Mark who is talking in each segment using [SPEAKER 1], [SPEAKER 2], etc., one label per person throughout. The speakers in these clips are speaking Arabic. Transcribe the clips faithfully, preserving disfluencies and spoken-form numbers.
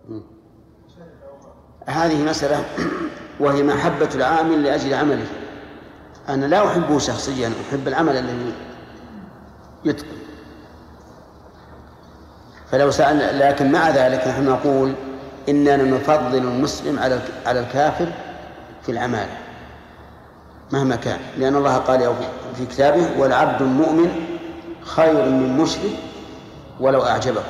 [SPEAKER 1] هذه مسألة، وهي محبة العامل لأجل عمله. أنا لا أحبه شخصيا، أحب العمل الذي يتقن. فلو سأل، لكن مع ذلك نحن نقول إننا نفضل المسلم على على الكافر في العمالة مهما كان، لأن الله قال في كتابه: والعبد المؤمن خير من مشرك ولو أعجبكم.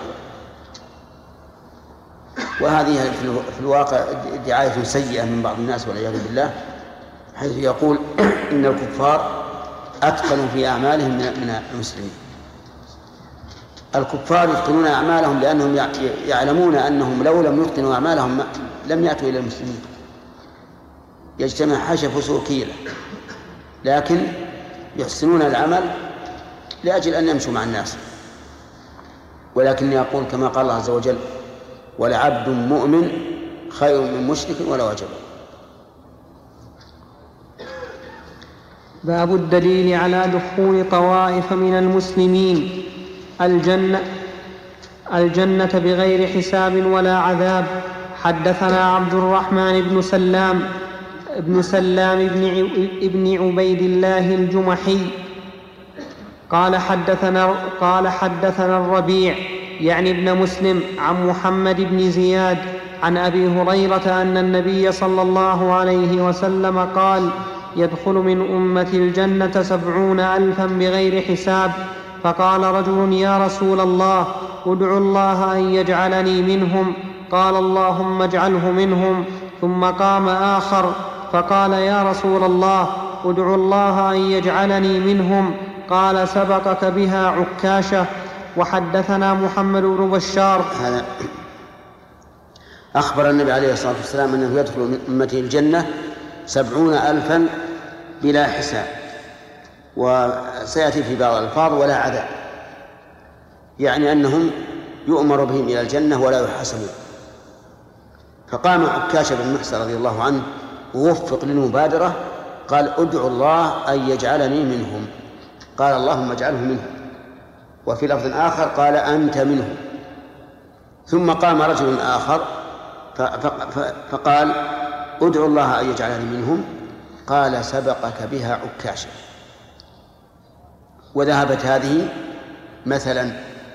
[SPEAKER 1] وهذه في الواقع دعاية سيئة من بعض الناس والعياذ بالله، حيث يقول إن الكفار أتقنوا في أعمالهم من المسلمين. الكفار يتقنون أعمالهم لأنهم يعلمون أنهم لو لم يتقنوا أعمالهم لم يأتوا إلى المسلمين، يجتمع حشف سوكيلة، لكن يحسنون العمل لأجل أن يمشوا مع الناس. ولكن يقول كما قال الله عز وجل: ولعبد مؤمن خير من مشرك ولو أعجبه.
[SPEAKER 2] باب الدليل على دخول طوائف من المسلمين الجنة الجنة بغير حساب ولا عذاب. حدثنا عبد الرحمن بن سلام ابن سلام ابن عبيد الله الجمحي قال حدثنا قال حدثنا الربيع يعني ابن مسلم عن محمد بن زياد عن أبي هريرة أن النبي صلى الله عليه وسلم قال: يدخل من أمتي الجنة سبعون ألفا بغير حساب. فقال رجل: يا رسول الله، ادع الله أن يجعلني منهم. قال: اللهم اجعله منهم. ثم قام آخر فقال: يا رسول الله، ادع الله أن يجعلني منهم. قال: سبقك بها عكاشة. وحدثنا محمد بن بشار.
[SPEAKER 1] هذا أخبر النبي عليه الصلاة والسلام أنه يدخل من أمته الجنة سبعون ألفا بلا حساب، وسيأتي في بعض الألفاظ ولا عذاب، يعني أنهم يؤمر بهم إلى الجنة ولا يحاسبون. فقام عكاشة بن محصن رضي الله عنه ووفق للمبادرة، قال: ادعوا الله أن يجعلني منهم. قال: اللهم اجعله منهم. وفي لفظ آخر قال: أنت منهم. ثم قام رجل آخر فقال: ادعوا الله أن يجعلني منهم. قال: سبقك بها عكاشة. وذهبت هذه مثلا.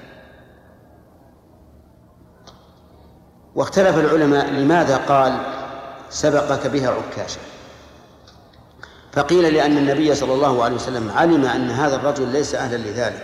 [SPEAKER 1] واختلف العلماء لماذا قال سبقك بها عكاشة. فقيل لأن النبي صلى الله عليه وسلم علم أن هذا الرجل ليس أهلا لذلك،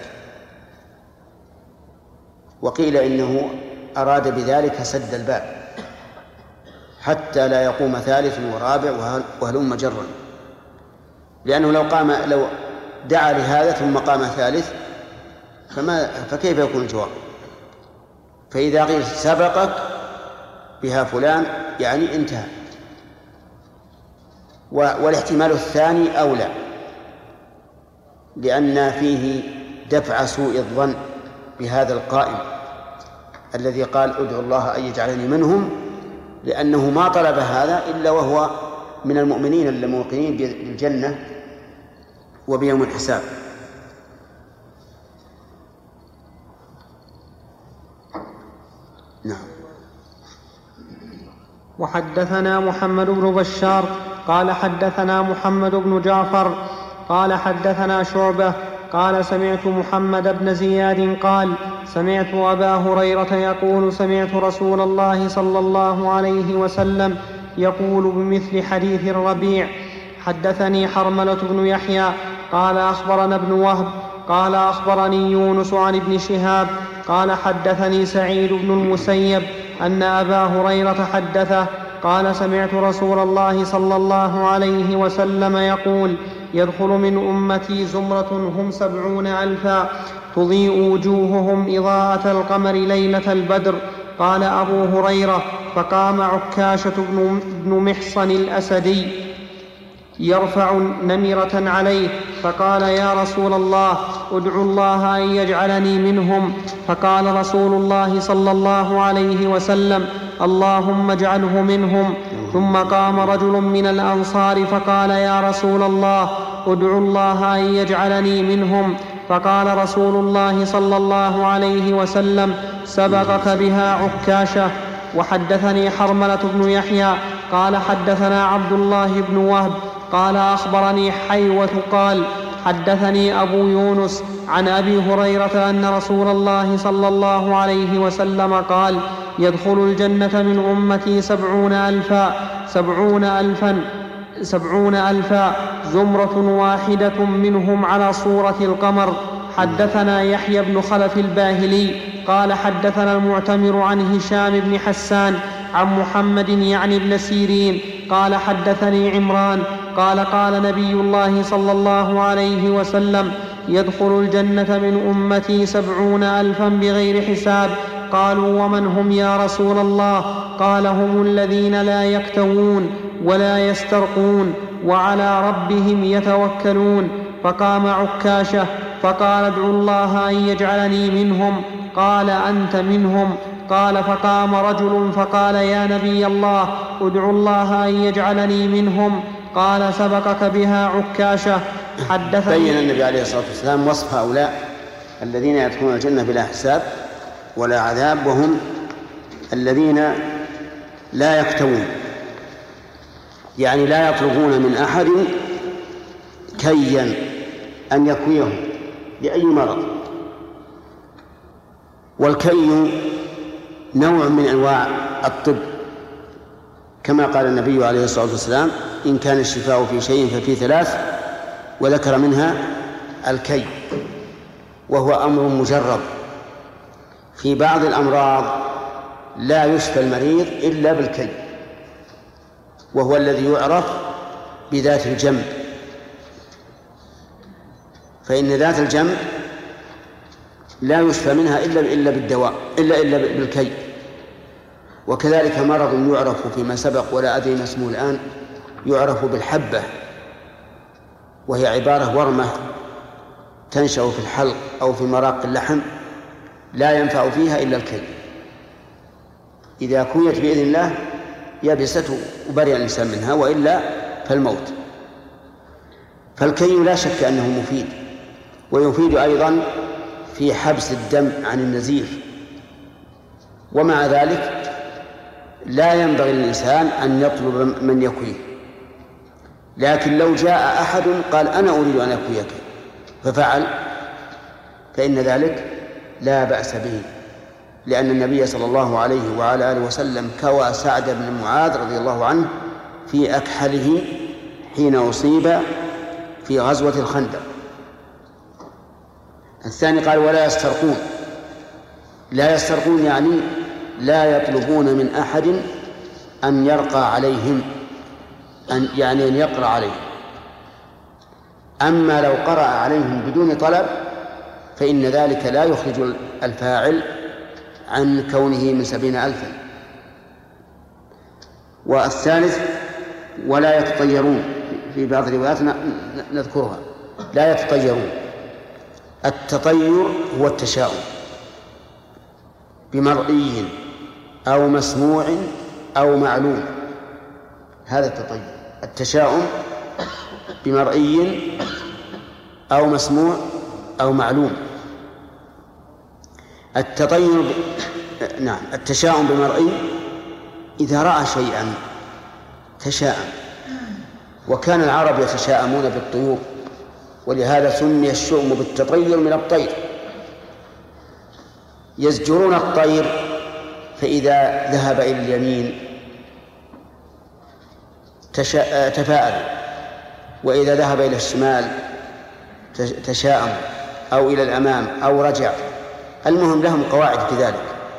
[SPEAKER 1] وقيل إنه أراد بذلك سد الباب حتى لا يقوم ثالث ورابع وهلم جرا، لأنه لو قام لو دعا لهذا ثم قام ثالث فما فكيف يكون الجواب؟ فإذا قيل سبقك بها فلان يعني انتهى. والاحتمال الثاني أولى، لأن فيه دفع سوء الظن بهذا القائم الذي قال: ادعوا الله أن يجعلني منهم، لأنه ما طلب هذا إلا وهو من المؤمنين الموقنين بالجنة وبيوم الحساب. نعم.
[SPEAKER 2] وحدثنا محمد بن بشار قال حدثنا محمد بن جعفر قال حدثنا شعبة قال: سمعت محمد بن زياد قال: سمعت أبا هريرة يقول: سمعت رسول الله صلى الله عليه وسلم يقول بمثل حديث الربيع. حدثني حرملة بن يحيى قال: أخبرنا ابن وهب قال: أخبرني يونس عن ابن شهاب قال: حدثني سعيد بن المسيب أن أبا هريرة حدثه قال: سمعت رسول الله صلى الله عليه وسلم يقول: يدخل من أمتي زمرة هم سبعون ألفا تضيء وجوههم إضاءة القمر ليلة البدر. قال أبو هريرة: فقام عكاشة بن محصن الأسدي يرفع نمرة عليه فقال: يا رسول الله، ادعوا الله أن يجعلني منهم. فقال رسول الله صلى الله عليه وسلم: اللهم اجعله منهم. ثم قام رجل من الأنصار فقال: يا رسول الله، ادعوا الله أن يجعلني منهم. فقال رسول الله صلى الله عليه وسلم: سبقك بها عكاشة. وحدثني حرملة بن يحيى قال حدثنا عبد الله بن وهب قال أخبرني حيوة قال حدثني أبو يونس عن أبي هريرة أن رسول الله صلى الله عليه وسلم قال يدخل الجنة من أمتي سبعون ألفا سبعون ألفا سبعون ألفا زمرة واحدة منهم على صورة القمر. حدثنا يحيى بن خلف الباهلي قال حدثنا المعتمر عن هشام بن حسان عن محمد يعني ابن سيرين قال حدثني عمران قال قال نبي الله صلى الله عليه وسلم يدخل الجنة من أمتي سبعون ألفا بغير حساب. قالوا ومن هم يا رسول الله؟ قال هم الذين لا يكتوون ولا يسترقون وعلى ربهم يتوكلون. فقام عكاشة فقال ادعوا الله أن يجعلني منهم. قال أنت منهم. قال فقام رجل فقال يا نبي الله ادعوا الله أن يجعلني منهم. قال سبقك بها عكاشة. حدثني
[SPEAKER 1] بين النبي عليه الصلاة والسلام وصف هؤلاء الذين يدخلون الجنة بلا حساب ولا عذاب، وهم الذين لا يكتوون، يعني لا يطلبون من أحد كيا أن يكويهم لأي مرض. والكي نوع من أنواع الطب، كما قال النبي عليه الصلاة والسلام إن كان الشفاء في شيء ففي ثلاث، وذكر منها الكي، وهو أمر مجرب. في بعض الأمراض لا يشفى المريض إلا بالكي، وهو الذي يعرف بذات الجنب، فإن ذات الجنب لا يشفى منها إلا إلا بالدواء إلا إلا بالكي. وكذلك مرض يعرف فيما سبق ولا أدري ما اسمه الآن، يعرف بالحبة، وهي عبارة ورمة تنشأ في الحلق أو في مراق اللحم، لا ينفع فيها إلا الكي. إذا كويت بإذن الله يبست وبرئ الإنسان منها، وإلا فالموت. فالكي لا شك أنه مفيد، ويفيد أيضا في حبس الدم عن النزيف. ومع ذلك لا ينبغي للإنسان أن يطلب من يكويه، لكن لو جاء أحد قال أنا أريد أن أكويك ففعل، فإن ذلك لا بأس به، لأن النبي صلى الله عليه وعلى آله وسلم كوى سعد بن معاذ رضي الله عنه في أكحله حين أصيب في غزوة الخندق. الثاني قال ولا يسترقون. لا يسترقون يعني لا يطلبون من أحد أن يرقى عليهم، أن يعني أن يقرأ عليهم. أما لو قرأ عليهم بدون طلب فإن ذلك لا يخرج الفاعل عن كونه من سبعين ألفا. والثالث ولا يتطيرون، في بعض الروايات نذكرها لا يتطيرون. التطير هو التشاؤم بمرئي أو مسموع أو معلوم، هذا التطير. التشاؤم بمرئي أو مسموع أو معلوم. التطير ب... نعم التشاؤم بمرئي إذا رأى شيئا تشاءم، وكان العرب يتشاءمون بالطيور، ولهذا سمي الشؤم بالتطير من الطير. يزجرون الطير فإذا ذهب إلى اليمين تشا... تفاءل، وإذا ذهب إلى الشمال تشاءم، أو إلى الأمام أو رجع. المهم لهم قواعد في ذلك.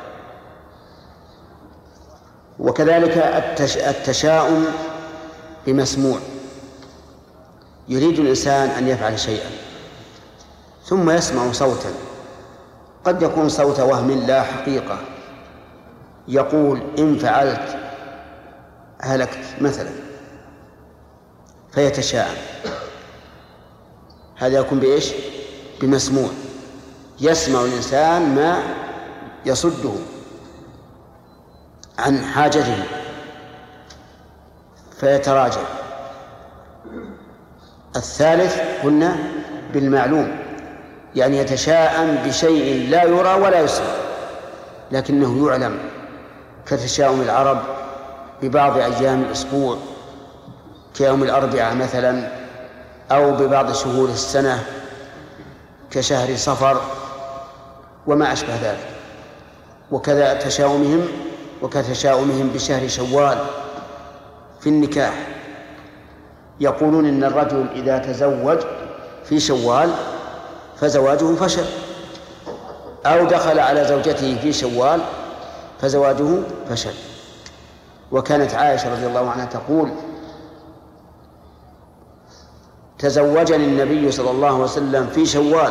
[SPEAKER 1] وكذلك التش... التشاؤم بمسموع. يريد الإنسان أن يفعل شيئا ثم يسمع صوتا، قد يكون صوت وهم لا حقيقة، يقول إن فعلت هلكت مثلا، فيتشاءم. هذا يكون بإيش؟ بمسموع. يسمع الإنسان ما يصده عن حاجته فيتراجع. الثالث قلنا بالمعلوم، يعني يتشاءم بشيء لا يرى ولا يسمع لكنه يعلم، كتشاؤم العرب ببعض أيام الأسبوع كيوم الأربعاء مثلا، أو ببعض شهور السنة كشهر صفر وما أشبه ذلك. وكذا تشاؤمهم وكتشاؤمهم بشهر شوال في النكاح، يقولون إن الرجل إذا تزوج في شوال فزواجه فشل، أو دخل على زوجته في شوال فزواجه فشل. وكانت عائشة رضي الله عنها تقول: تزوجني النبي صلى الله عليه وسلم في شوال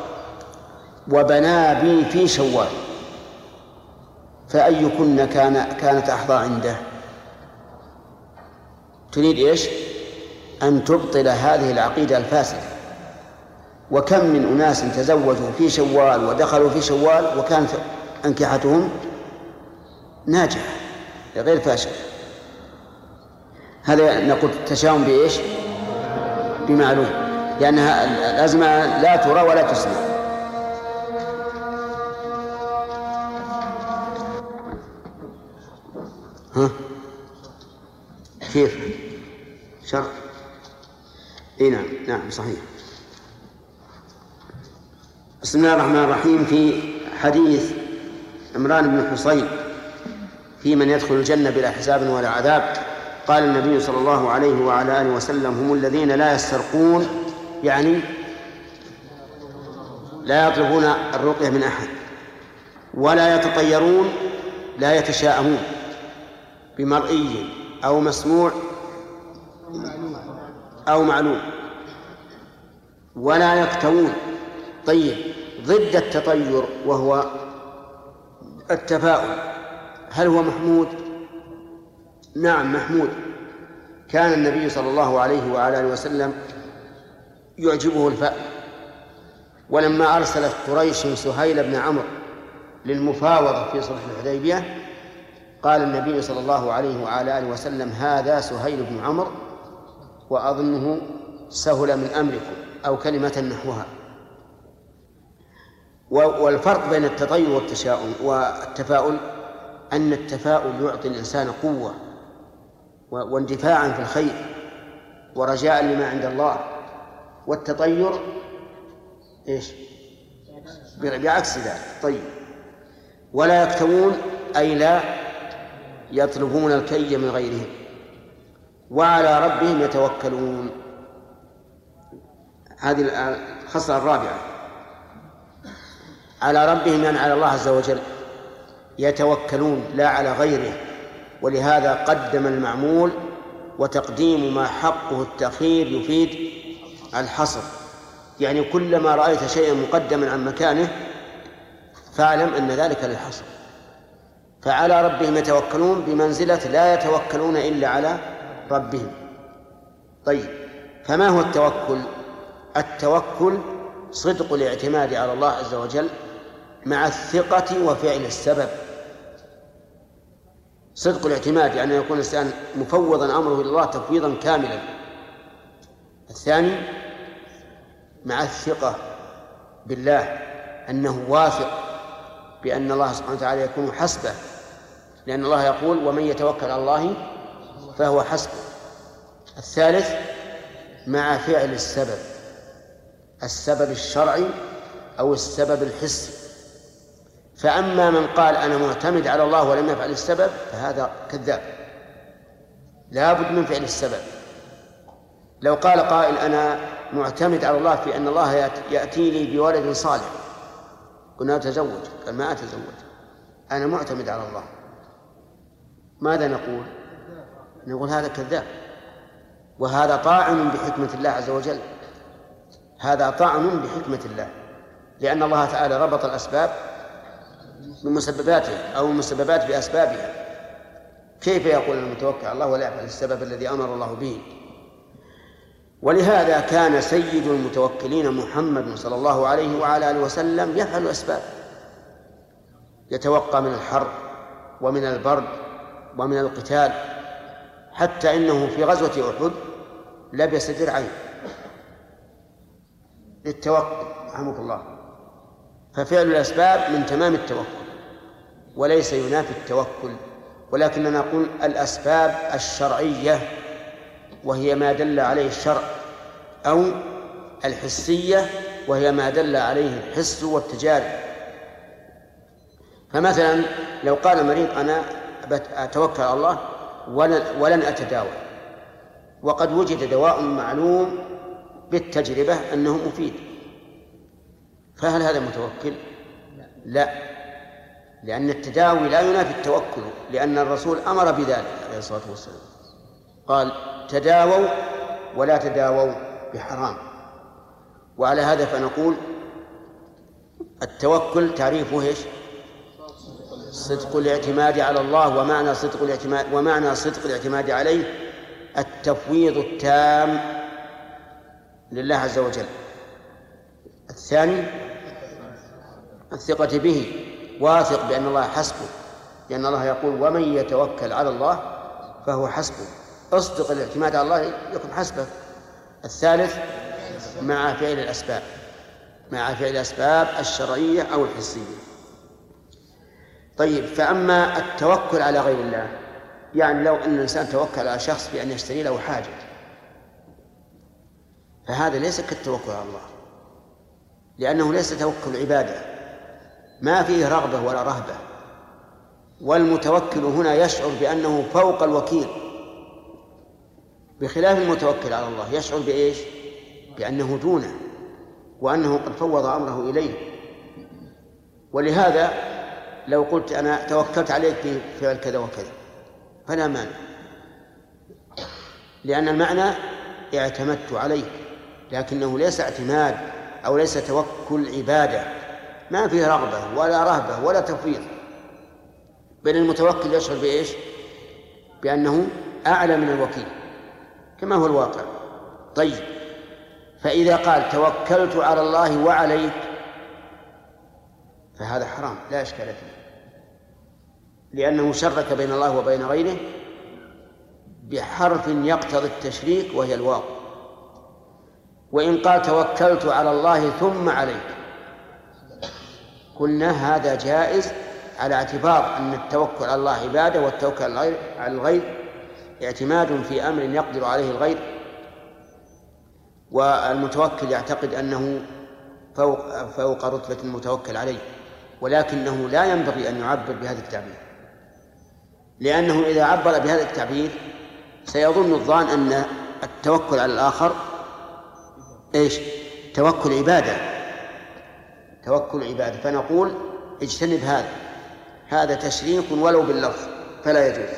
[SPEAKER 1] وبنى بي في شوال، فأيكن كان كانت أحظى عنده؟ تريد إيش؟ أن تبطل هذه العقيدة الفاسدة. وكم من أناس تزوجوا في شوال ودخلوا في شوال وكانت أنكحتهم ناجحة غير فاشلة. هذا نقول تشاؤم بإيش؟ بمعلوم، لأنها الأزمة لا ترى ولا تسمع. ها كيف شرح؟ اي نعم نعم صحيح. بسم الله الرحمن الرحيم. في حديث عمران بن حصين في من يدخل الجنة بلا حساب ولا عذاب، قال النبي صلى الله عليه وعلى آله وسلم: هم الذين لا يسترقون، يعني لا يطلبون الرقية من أحد، ولا يتطيرون، لا يتشاءمون بمرئي أو مسموع أو معلوم، ولا يكتوون. طيب، ضد التطير وهو التفاؤل، هل هو محمود؟ نعم محمود. كان النبي صلى الله عليه وعلى آله وسلم يعجبه الفأل، ولما أرسلت قريش سهيل بن عمرو للمفاوضة في صلح الحديبية قال النبي صلى الله عليه وعلى آله وسلم: هذا سهيل بن عمرو وأظنه سهل من أمركم، أو كلمة نحوها. والفرق بين التطير والتشاؤم والتفاؤل أن التفاؤل يعطي الإنسان قوة واندفاعا في الخير ورجاء لما عند الله، والتطير إيش؟ بعكس ذلك. طيب، ولا يكتوون أي لا يطلبون الكي من غيرهم، وعلى ربهم يتوكلون. هذه الخصلة الرابعة، على ربهم يعني على الله عز وجل يتوكلون لا على غيره، ولهذا قدم المعمول، وتقديم ما حقه التأخير يفيد الحصر، يعني كلما رأيت شيئا مقدما عن مكانه فاعلم أن ذلك للحصر. فعلى ربهم يتوكلون بمنزلة لا يتوكلون إلا على ربهم. طيب، فما هو التوكل؟ التوكل صدق الاعتماد على الله عز وجل مع الثقة وفعل السبب. صدق الاعتماد يعني يكون الإنسان مفوضا أمره إلى الله تفويضا كاملا. الثاني مع الثقة بالله، أنه واثق بأن الله سبحانه وتعالى يكون حسبه، لأن الله يقول: ومن يتوكل على الله فهو حسبه. الثالث مع فعل السبب، السبب الشرعي أو السبب الحسي. فأما من قال أنا معتمد على الله ولم يفعل السبب فهذا كذاب، لا بد من فعل السبب. لو قال قائل أنا معتمد على الله في أن الله يأتي لي بولد صالح، قلنا أتزوج، قال ما أتزوج، أنا معتمد على الله، ماذا نقول؟ نقول هذا كذاب، وهذا طاعن بحكمة الله عز وجل، هذا طعن بحكمة الله، لأن الله تعالى ربط الأسباب بمسبباتها أو المسببات بأسبابها. كيف يقول المتوكل على الله ولا يفعل السبب الذي أمر الله به؟ ولهذا كان سيد المتوكلين محمد صلى الله عليه وعلى آله وسلم يفعل الأسباب، يتوقى من الحر ومن البرد ومن القتال، حتى إنه في غزوة أحد لبس درعين للتوكل رحمك الله. ففعل الأسباب من تمام التوكل وليس ينافي التوكل، ولكننا نقول الأسباب الشرعية وهي ما دل عليه الشرع، أو الحسية وهي ما دل عليه الحس والتجارب. فمثلا لو قال مريض أنا أتوكل على الله ولن أتداوى، وقد وجد دواء معلوم بالتجربة أنه مفيد، فهل هذا متوكل؟ لا، لأن التداوي لا ينافي التوكل، لأن الرسول أمر بذلك عليه الصلاة والسلام، قال تداووا ولا تداووا بحرام. وعلى هذا فنقول التوكل تعريفه ايش؟ صدق الاعتماد على الله، ومعنى صدق الاعتماد ومعنى صدق الاعتماد عليه التفويض التام لله عز وجل. الثاني الثقة به، واثق بأن الله حسبه، لأن الله يقول ومن يتوكل على الله فهو حسبه، اصدق الاعتماد على الله يكون حسبك. الثالث مع فعل الأسباب، مع فعل الأسباب الشرعية أو الحسية. طيب، فأما التوكل على غير الله، يعني لو أن الإنسان توكل على شخص بأن يشتري له حاجة، فهذا ليس كالتوكل على الله، لأنه ليس توكل عبادة، ما فيه رغبة ولا رهبة، والمتوكل هنا يشعر بأنه فوق الوكيل، بخلاف المتوكل على الله يشعر بإيش؟ بأنه دونه، وأنه قد فوض أمره إليه. ولهذا لو قلت أنا توكلت عليك بفعل كذا وكذا فلا مانع، لأن المعنى اعتمدت عليك، لكنه ليس اعتماد أو ليس توكل عبادة، ما فيه رغبة ولا رهبة ولا تفويض، بل المتوكل يشعر بإيش؟ بأنه أعلى من الوكيل كما هو الواقع. طيب، فإذا قال توكلت على الله وعليك فهذا حرام لا إشكال فيه، لأنه شرك بين الله وبين غيره بحرف يقتضي التشريك وهي الواو. وإن قال توكلت على الله ثم عليك قلنا هذا جائز، على اعتبار أن التوكل على الله عبادة، والتوكل على الغير اعتماد في أمر يقدر عليه الغير، والمتوكل يعتقد أنه فوق, فوق رتبة المتوكل عليه، ولكنه لا ينبغي أن يعبر بهذا التعبير، لأنه إذا عبر بهذا التعبير سيظن الظان أن التوكل على الآخر إيش؟ توكل عبادة، توكل عبادة. فنقول اجتنب هذا، هذا تشريك ولو باللفظ فلا يجوز.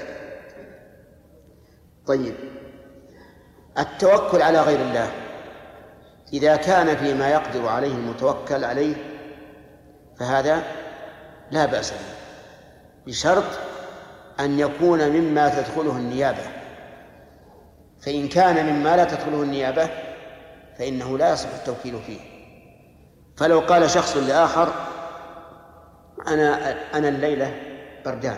[SPEAKER 1] طيب، التوكل على غير الله إذا كان فيما يقدر عليه المتوكل عليه فهذا لا بأس به، بشرط أن يكون مما تدخله النيابة، فإن كان مما لا تدخله النيابة فإنه لا يصح التوكيل فيه. فلو قال شخص لآخر أنا أنا الليلة بردان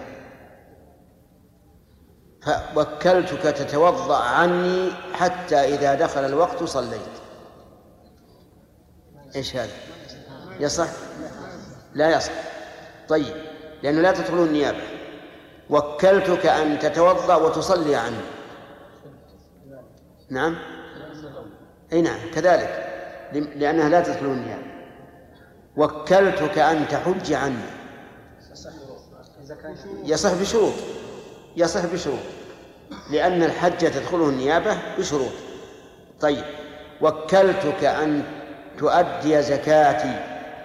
[SPEAKER 1] فوكلتك تتوضأ عني حتى إذا دخل الوقت صليت، إيش هذا؟ يصح؟ لا يصح. طيب، لأنه لا تدخله النيابة. وكلتك أن تتوضأ وتصلي عني، نعم، أي نعم كذلك، لأنها لا تدخله النيابة. وكلتك أن تحج عني، يصح بشروط، يصح بشروط، لأن الحج تدخله النيابة بشروط. طيب، وكلتك أن تؤدي زكاتي،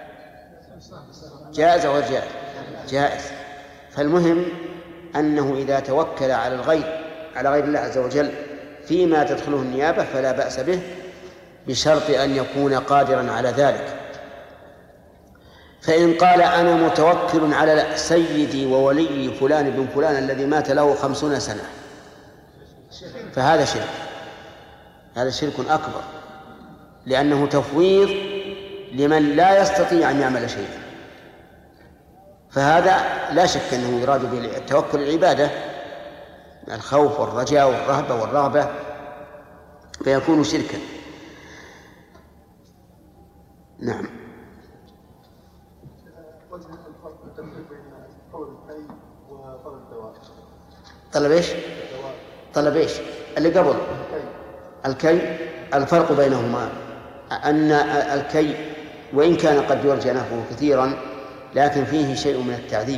[SPEAKER 1] جائز أو جائز؟ جائز. فالمهم أنه إذا توكل على الغير على غير الله عز وجل فيما تدخله النيابة فلا بأس به، بشرط أن يكون قادرا على ذلك. فإن قال أنا متوكل على سيدي وولي فلان بن فلان الذي مات له خمسون سنة فهذا شرك، هذا شرك أكبر، لأنه تفويض لمن لا يستطيع أن يعمل شيئا، فهذا لا شك أنه يراد بالتوكل العبادة، الخوف والرجاء والرهبة والرغبة، فيكون شركا. نعم.
[SPEAKER 3] وجه الفرق التفريق بين قول الحي وقول الدواء.
[SPEAKER 1] طلب إيش؟ طلب إيش؟ اللي قبل الكي. الفرق بينهما أن الكي وإن كان قد يرجى نفعه كثيرا لكن فيه شيء من التعذيب،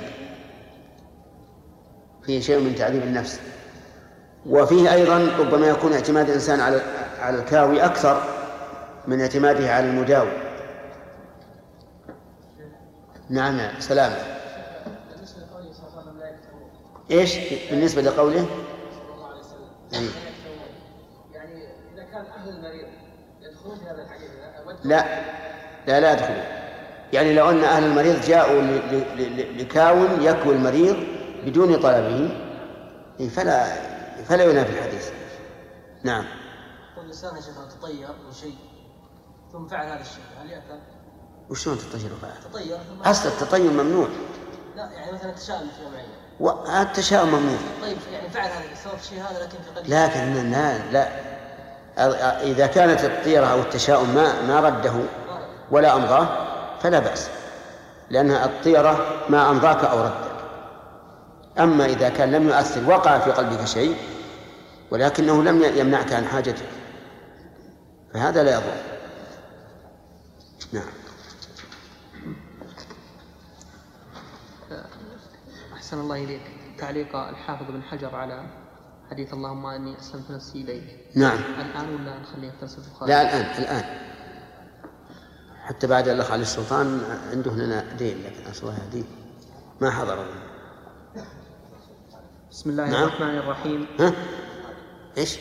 [SPEAKER 1] فيه شيء من تعذيب النفس، وفيه أيضا ربما يكون اعتماد الإنسان على على الكاوي أكثر من اعتماده على المداوي. نعم نعم سلامة. إيش بالنسبة لقوله؟ يعني إذا كان أهل المريض يدخلون في هذا الحديث؟ لا لا لا يدخلون. يعني لو أن أهل المريض جاءوا لكاون يكوي المريض بدون طلبه فلا فلا ينافي الحديث. نعم.
[SPEAKER 3] والإنسان يا شيخ تطير من شيء ثم فعل هذا الشيء هل يأثم؟
[SPEAKER 1] وشلون تطير وفعل؟
[SPEAKER 3] تطير
[SPEAKER 1] أصل التطير ممنوع.
[SPEAKER 3] لا يعني مثلا تشاؤم شيء معين.
[SPEAKER 1] والتشاؤم ممنوع.
[SPEAKER 3] طيب يعني فعل هذا السبب الشيء هذا لكن في قلبه.
[SPEAKER 1] لكن لا لا إذا كانت الطيرة أو التشاؤم ما ما رده ولا أمضاه فلا بأس، لأن الطيرة ما أمضاك أو ردك. أما إذا كان لم يؤثر وقع في قلبك شيء ولكنه لم يمنعك عن حاجتك فهذا لا يضر. نعم.
[SPEAKER 2] أحسن الله إليك. تعليق الحافظ بن حجر على حديث اللهم أني أسلمت نفسي إليك.
[SPEAKER 1] نعم.
[SPEAKER 2] الآن ولا نخليه في درس البخاري؟
[SPEAKER 1] لا الآن الآن حتى بعد الأخ علي السلطان عنده لنا دين لكن أصل الله يهديه ما حضر.
[SPEAKER 2] بسم الله
[SPEAKER 1] نعم.
[SPEAKER 2] الرحمن الرحيم.
[SPEAKER 1] ها؟ إيش؟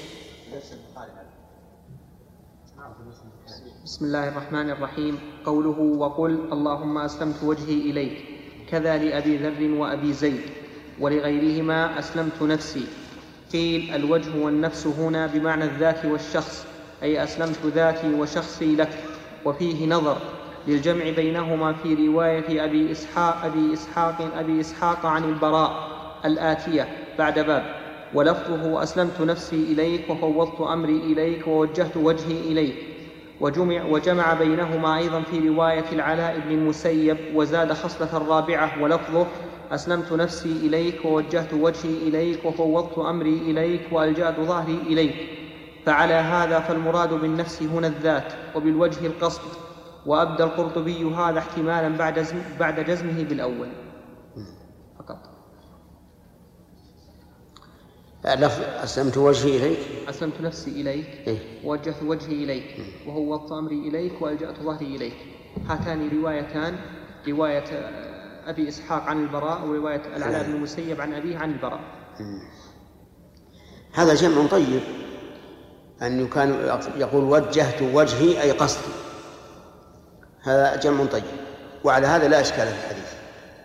[SPEAKER 2] بسم الله الرحمن الرحيم. قوله وقل اللهم أسلمت وجهي إليك كذا لأبي ذر وأبي زيد ولغيرهما أسلمت نفسي. قيل الوجه والنفس هنا بمعنى الذات والشخص أي أسلمت ذاتي وشخصي لك، وفيه نظر للجمع بينهما في رواية أبي إسحاق أبي إسحاق أبي إسحاق عن البراء الآتية بعد باب، ولفظه أسلمت نفسي إليك وفوضت أمري إليك ووجهت وجهي إليك، وجمع, وجمع بينهما أيضا في رواية العلاء بن المسيب وزاد خصلة الرابعة ولفظه أسلمت نفسي إليك ووجهت وجهي إليك وفوضت أمري إليك وألجأت ظهري إليك. فعلى هذا فالمراد بالنفس هنا الذات وبالوجه القصد، وأبدى القرطبي هذا احتمالا بعد, جزم بعد جزمه بالأول فقط.
[SPEAKER 1] أسلمت وجهي إليك
[SPEAKER 2] أسلمت نفسي إليك
[SPEAKER 1] إيه؟
[SPEAKER 2] ووجهت وجهي إليك وفوضت أمري إليك وألجأت ظهري إليك. هاتان روايتان، رواية أبي إسحاق عن البراء ورواية العلاء بن المسيب عن أبيه عن البراء.
[SPEAKER 1] هذا جمع طيب أن كان يقول وجهت وجهي أي قصدي، هذا جمع طيب، وعلى هذا لا إشكال في الحديث.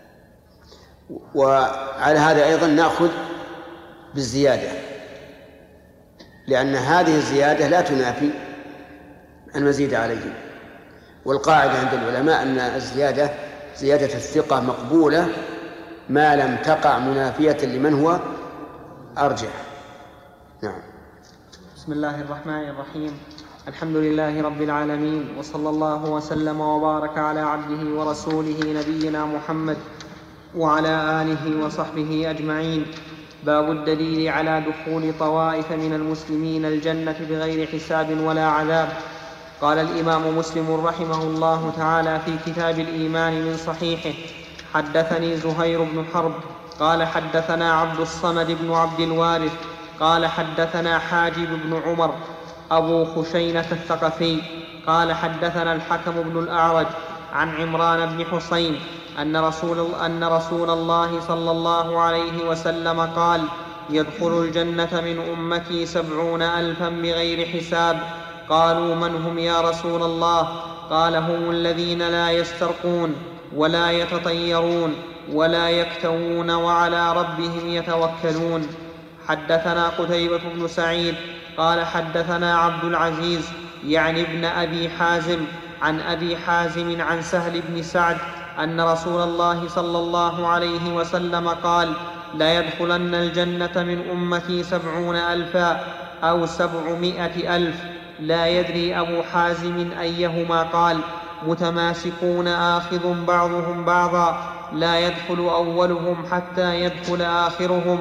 [SPEAKER 1] وعلى هذا أيضا نأخذ بالزيادة، لأن هذه الزيادة لا تنافي المزيد عليه. والقاعدة عند العلماء أن الزيادة زيادة الثقة مقبولة ما لم تقع منافية لمن هو أرجح. نعم.
[SPEAKER 2] بسم الله الرحمن الرحيم. الحمد لله رب العالمين، وصلى الله وسلم وبارك على عبده ورسوله نبينا محمد وعلى آله وصحبه أجمعين. باب الدليل على دخول طوائف من المسلمين الجنة بغير حساب ولا عذاب. قال الإمام مسلم رحمه الله تعالى في كتاب الإيمان من صحيحه: حدثني زهير بن حرب قال حدثنا عبد الصمد بن عبد الوارث قال حدثنا حاجب بن عمر أبو خشينة الثقفي قال حدثنا الحكم بن الأعرج عن عمران بن حسين أن رسول, أن رسول الله صلى الله عليه وسلم قال: يدخل الجنة من أمتي سبعون ألفا بغير حساب. قالوا: من هم يا رسول الله؟ قال: هم الذين لا يسترقون ولا يتطيرون ولا يكتوون وعلى ربهم يتوكلون. حدثنا قتيبة بن سعيد قال حدثنا عبد العزيز يعني ابن أبي حازم عن أبي حازم عن سهل بن سعد أن رسول الله صلى الله عليه وسلم قال: لا يدخلن الجنة من أمتي سبعون ألفا أو سبعمائة ألف. لا يدري أبو حازم أيهما قال: متماسكون آخذ بعضهم بعضا، لا يدخل أولهم حتى يدخل آخرهم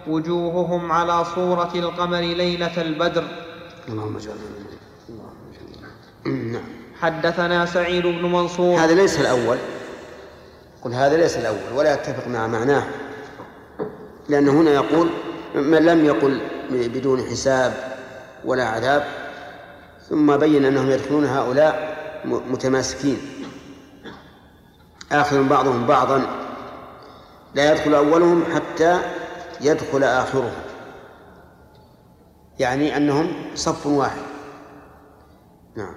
[SPEAKER 2] وجوههم على صورة القمر ليلة البدر.
[SPEAKER 1] اللهم اجعلنا منهم. نعم.
[SPEAKER 2] حدثنا سعيد بن منصور.
[SPEAKER 1] هذا ليس الأول، قل هذا ليس الأول ولا يتفق مع معناه، لأن هنا يقول من لم يقل بدون حساب ولا عذاب، ثم بين أنهم يدخلون هؤلاء متماسكين آخر بعضهم بعضا، لا يدخل أولهم حتى يدخل آخرهم، يعني أنهم صف واحد. نعم.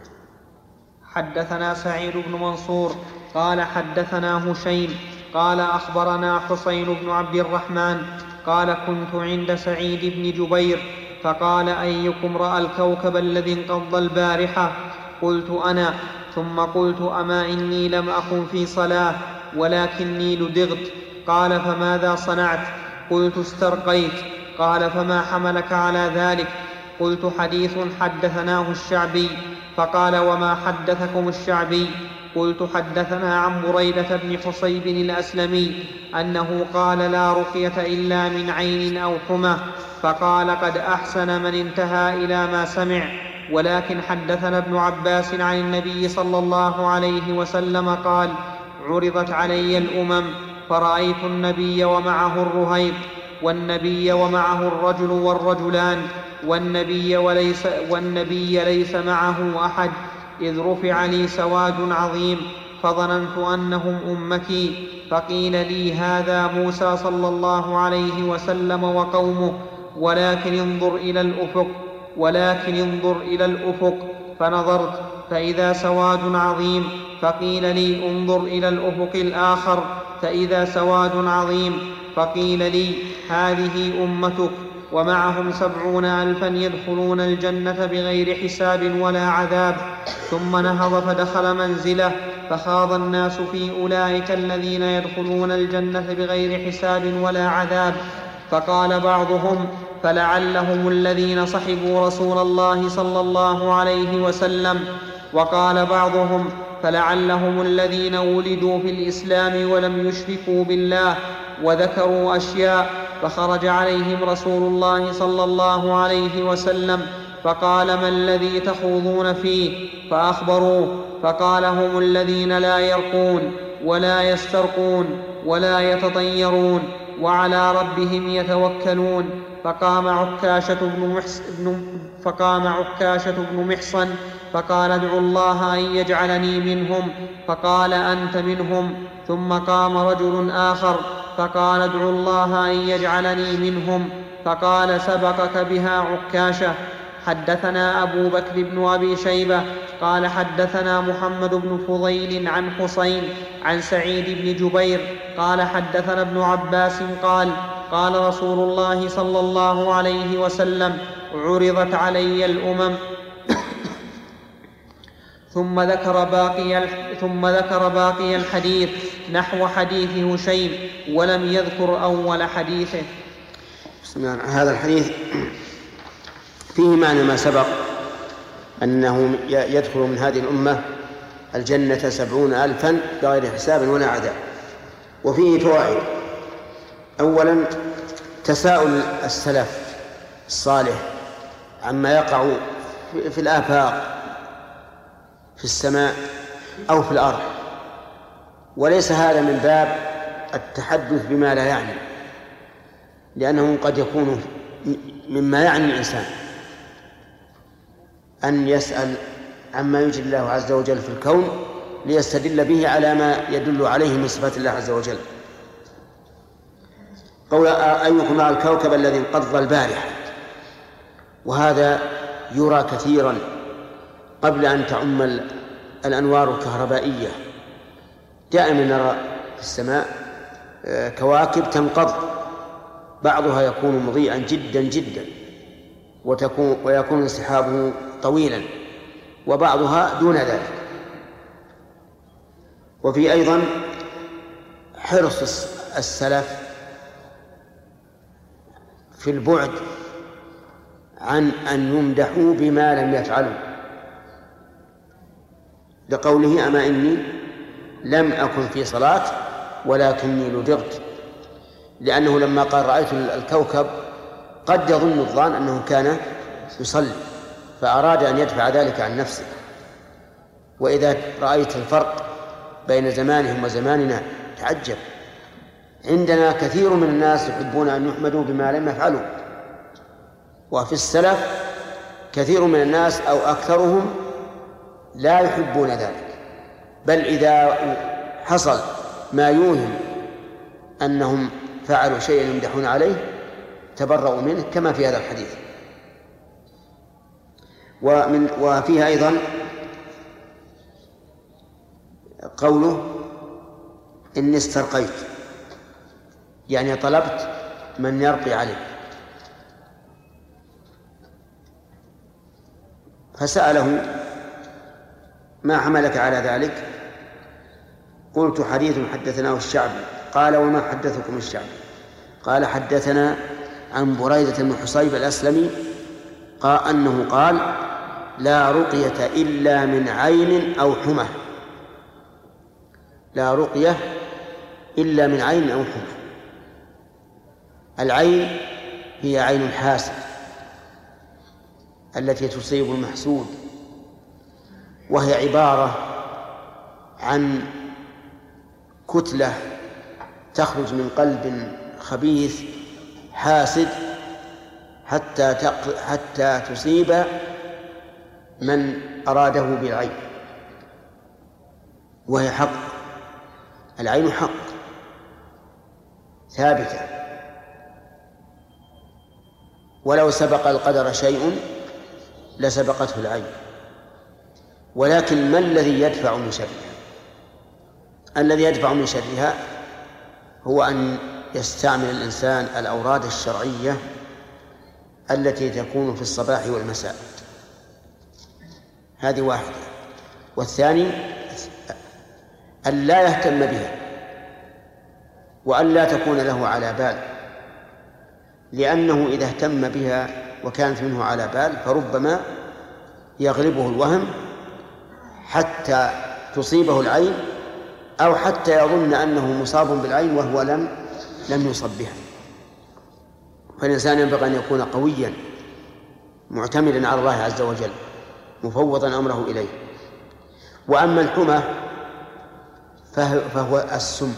[SPEAKER 2] حدثنا سعيد بن منصور قال حدثنا هشيم قال أخبرنا حسين بن عبد الرحمن قال كنت عند سعيد بن جبير فقال أيكم رأى الكوكب الذي انقض البارحة؟ قلت أنا، ثم قلت أما إني لم أكن في صلاة ولكني لدغت. قال فماذا صنعت؟ قلت استرقيت. قال فما حملك على ذلك؟ قلت حديث حدثناه الشعبي. فقال وما حدثكم الشعبي؟ قلت حدثنا عن بريدة بن حصيب الأسلمي أنه قال لا رقية إلا من عين أو حمى. فقال قد أحسن من انتهى إلى ما سمع. ولكن حدثنا ابن عباس عن النبي صلى الله عليه وسلم قال عرضت علي الأمم فرأيت النبي ومعه الرهيط والنبي ومعه الرجل والرجلان والنبي, وليس والنبي ليس معه أحد، إذ رفع لي سواد عظيم فظننت أنهم أمتي. فقيل لي هذا موسى صلى الله عليه وسلم وقومه، ولكن انظر إلى الأفق ولكن انظر إلى الأفق. فنظرت فإذا سواد عظيم. فقيل لي انظر إلى الأفق الآخر فإذا سواد عظيم. فقيل لي هذه أمتك ومعهم سبعون ألفا يدخلون الجنة بغير حساب ولا عذاب. ثم نهض فدخل منزله فخاض الناس في أولئك الذين يدخلون الجنة بغير حساب ولا عذاب. فقال بعضهم فلعلهم الذين صحبوا رسول الله صلى الله عليه وسلم. وقال بعضهم فلعلهم الذين ولدوا في الإسلام ولم يشركوا بالله. وذكروا أشياء. فخرج عليهم رسول الله صلى الله عليه وسلم فقال ما الذي تخوضون فيه؟ فأخبروه. فقال هم الذين لا يرقون ولا يسترقون ولا يتطيرون وعلى ربهم يتوكلون. فقام عكاشة بن, بن, فقام عكاشة بن محصن فقال ادعوا الله أن يجعلني منهم. فقال أنت منهم. ثم قام رجل آخر فقال ادعوا الله أن يجعلني منهم. فقال سبقك بها عكاشة. حدثنا أبو بكر بن أبي شيبة قال حدثنا محمد بن فضيل عن حسين عن سعيد بن جبير قال حدثنا ابن عباس قال قال رسول الله صلى الله عليه وسلم عرضت علي الأمم. ثم ذكر باقي ثم ذكر باقي الحديث نحو حديث هشيم ولم يذكر أول حديثه.
[SPEAKER 1] بسم الله. هذا الحديث فيه معنى ما سبق، أنه يدخل من هذه الأمة الجنة سبعون ألفا بغير حساب ولا عذاب. وفيه فوائد. أولا تساؤل السلف الصالح عما يقع في الآفاق في السماء أو في الأرض، وليس هذا من باب التحدث بما لا يعني، لأنه قد يكون مما يعني الإنسان أن يسأل عما يجري الله عز وجل في الكون ليستدل به على ما يدل عليه من صفات الله عز وجل. قول أيكم رأى الكوكب الذي انقض البارحة، وهذا يرى كثيرا قبل أن تعم الأنوار الكهربائية. دائما نرى في السماء كواكب تنقض، بعضها يكون مضيئا جدا جدا وتكون ويكون انسحابه طويلا، وبعضها دون ذلك. وفي أيضا حرص السلف في البعد عن أن يمدحوا بما لم يفعلوا، لقوله أما إني لم أكن في صلاة ولكني لدغت. لأنه لما قال رأيت الكوكب قد يظن الظان أنه كان يصلي، فأراد أن يدفع ذلك عن نفسه. وإذا رأيت الفرق بين زمانهم وزماننا تعجب. عندنا كثير من الناس يحبون أن يحمدوا بما لم يفعلوا، وفي السلف كثير من الناس أو أكثرهم لا يحبون ذلك، بل إذا حصل ما يوهم أنهم فعلوا شيئا يمدحون عليه تبرؤوا منه، كما في هذا الحديث. ومن وفيها أيضا قوله إني استرقيت، يعني طلبت من يرقي عليه، فسأله ما حملك على ذلك؟ قلت حديث حدثناه الشعبي. قال وما حدثكم الشعبي؟ قال حدثنا عن بريدة بن حصيب الأسلمي قال أنه قال لا رقية إلا من عين أو حمى، لا رقية إلا من عين أو حمى. العين هي عين الحاسد التي تصيب المحسود، وهي عبارة عن كتلة تخرج من قلب خبيث حاسد حتى حتى تصيب من أراده بالعين، وهي حق. العين حق ثابتة، ولو سبق القدر شيء لسبقته العين. ولكن ما الذي يدفع من شرها؟ الذي يدفع من شرها هو أن يستعمل الإنسان الأوراد الشرعية التي تكون في الصباح والمساء، هذه واحدة. والثاني أن لا يهتم بها وأن لا تكون له على بال، لأنه إذا اهتم بها وكانت منه على بال فربما يغلبه الوهم حتى تصيبه العين، أو حتى يظن أنه مصاب بالعين وهو لم لم يصب بها. فالإنسان ينبغي أن يكون قويا معتمدا على الله عز وجل مفوضا أمره إليه. وأما الحمى فهو السم،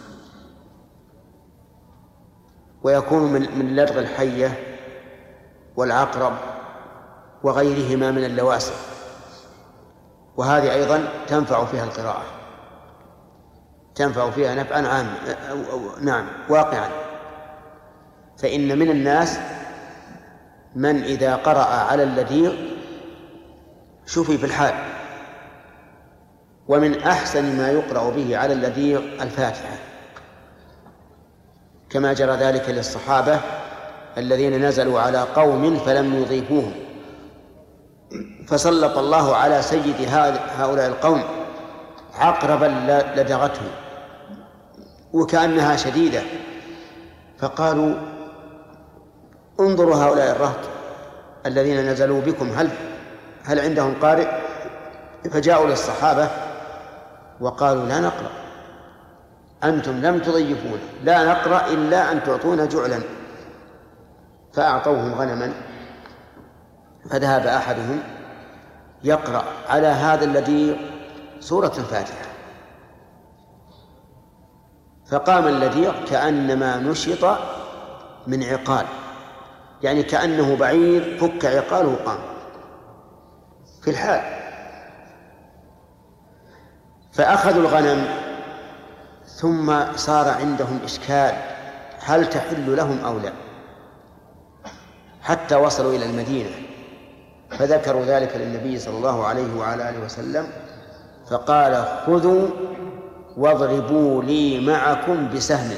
[SPEAKER 1] ويكون من لدغ الحية والعقرب وغيرهما من اللواسع، وهذه أيضا تنفع فيها القراءة، تنفع فيها نفعا عام نعم واقعا. فإن من الناس من إذا قرأ على اللديغ شفي في الحال، ومن أحسن ما يقرأ به على اللديغ الفاتحة، كما جرى ذلك للصحابة الذين نزلوا على قوم فلم يضيفوهم، فسلط الله على سيد هؤلاء القوم عقربا لدغته وكأنها شديدة، فقالوا انظروا هؤلاء الرهط الذين نزلوا بكم هل هل عندهم قارئ؟ فجاءوا للصحابة وقالوا لا نقرأ، أنتم لم تضيفون، لا نقرأ إلا أن تعطونا جعلا. فأعطوهم غنما، فذهب أحدهم يقرأ على هذا الذي سورة الفاتحة، فقام الذي كأنما نشط من عقال، يعني كأنه بعير فك عقاله قام في الحال. فأخذوا الغنم، ثم صار عندهم إشكال هل تحل لهم أو لا، حتى وصلوا إلى المدينة فذكروا ذلك للنبي صلى الله عليه وعلى آله وسلم، فقال خذوا واضربوا لي معكم بسهم،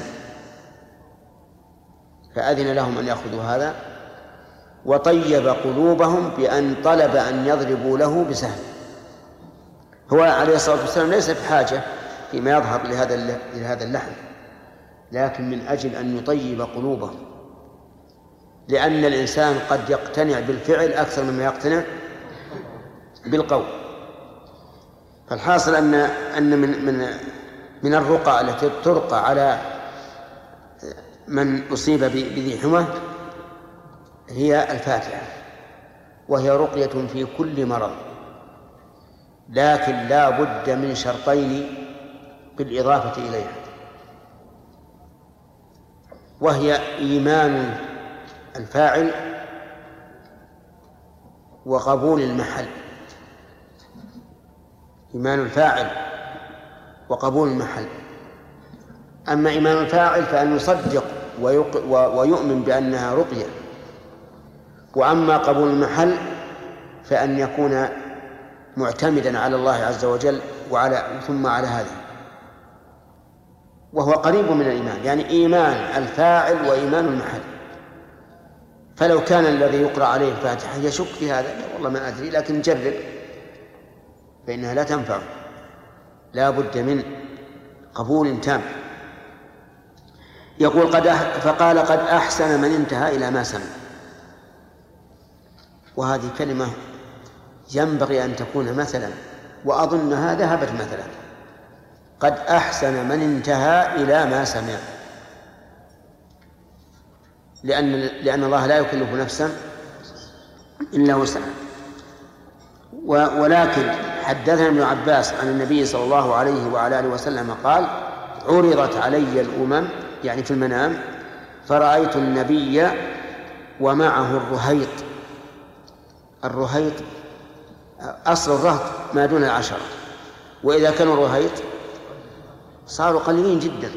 [SPEAKER 1] فأذن لهم أن يأخذوا هذا، وطيب قلوبهم بأن طلب أن يضربوا له بسهم. هو عليه الصلاة والسلام ليس بحاجة فيما يظهر لهذا لهذا اللحم، لكن من أجل أن يطيب قلوبهم، لأن الإنسان قد يقتنع بالفعل أكثر مما يقتنع بالقول. فالحاصل أن أن من من من الرقى التي ترقى على من أصيب بذي حمى هي الفاتحة، وهي رقية في كل مرض، لكن لا بد من شرطين بالإضافة إليها، وهي إيمان الفاعل وقبول المحل. إيمان الفاعل وقبول المحل. أما إيمان الفاعل فأن يصدق ويؤمن بأنها رقية، وأما قبول المحل فأن يكون معتمدا على الله عز وجل وعلى ثم على هذه، وهو قريب من الإيمان، يعني إيمان الفاعل وإيمان المحل. فلو كان الذي يقرأ عليه الفاتحة يشك في هذا، والله ما أدري، لكن جرب، فإنها لا تنفع، لا بد من قبول تام. يقول قد أح... فقال قد أحسن من انتهى إلى ما سمع. وهذه كلمة ينبغي أن تكون مثلا، وأظنها ذهبت مثلا. قد أحسن من انتهى إلى ما سمع، لأن لأن الله لا يكلف نفسا إلا وسعها. ولكن حدثنا ابن عباس عن النبي صلى الله عليه وعلى آله وسلم قال: عرضت علي الأمم، يعني في المنام، فرأيت النبي ومعه الرهيط. الرهيط أصل الرهط ما دون العشرة، وإذا كانوا الرهيط صاروا قليلين جدا.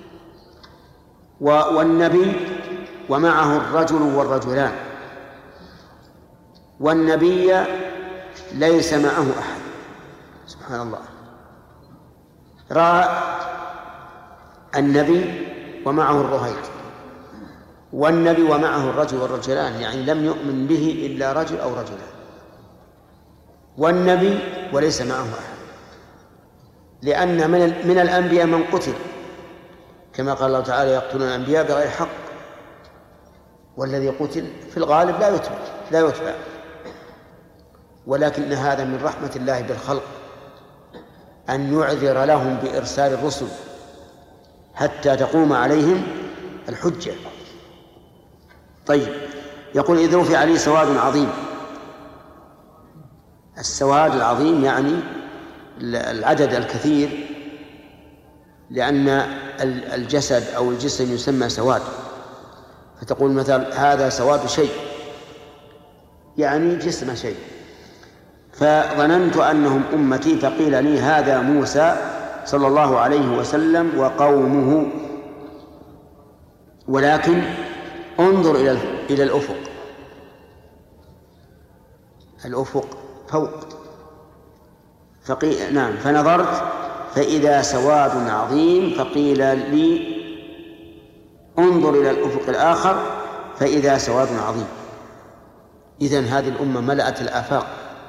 [SPEAKER 1] والنبي ومعه الرجل والرجلان، والنبي ليس معه أحد. سبحان الله، رأى النبي ومعه الرهيط، والنبي ومعه الرجل والرجلان، يعني لم يؤمن به إلا رجل أو رجلان، والنبي وليس معه أحد، لأن من, من الأنبياء من قتل، كما قال الله تعالى: يقتلون الأنبياء بغير حق، والذي قتل في الغالب لا يتبع لا يتبع ولكن هذا من رحمة الله بالخلق، أن يعذر لهم بإرسال الرسل حتى تقوم عليهم الحجة. طيب، يقول: إذ رفع عليه سواد عظيم. السواد العظيم يعني العدد الكثير، لأن الجسد أو الجسم يسمى سواد، فتقول مثلا: هذا سواد شيء، يعني جسم شيء. فظننت أنهم أمتي، فقيل لي: هذا موسى صلى الله عليه وسلم وقومه، ولكن انظر إلى إلى الأفق، الأفق فوق. فقيل نعم، فنظرت فإذا سواد عظيم، فقيل لي: انظر إلى الأفق الآخر فإذا سواد عظيم. إذن هذه الأمة ملأت الآفاق.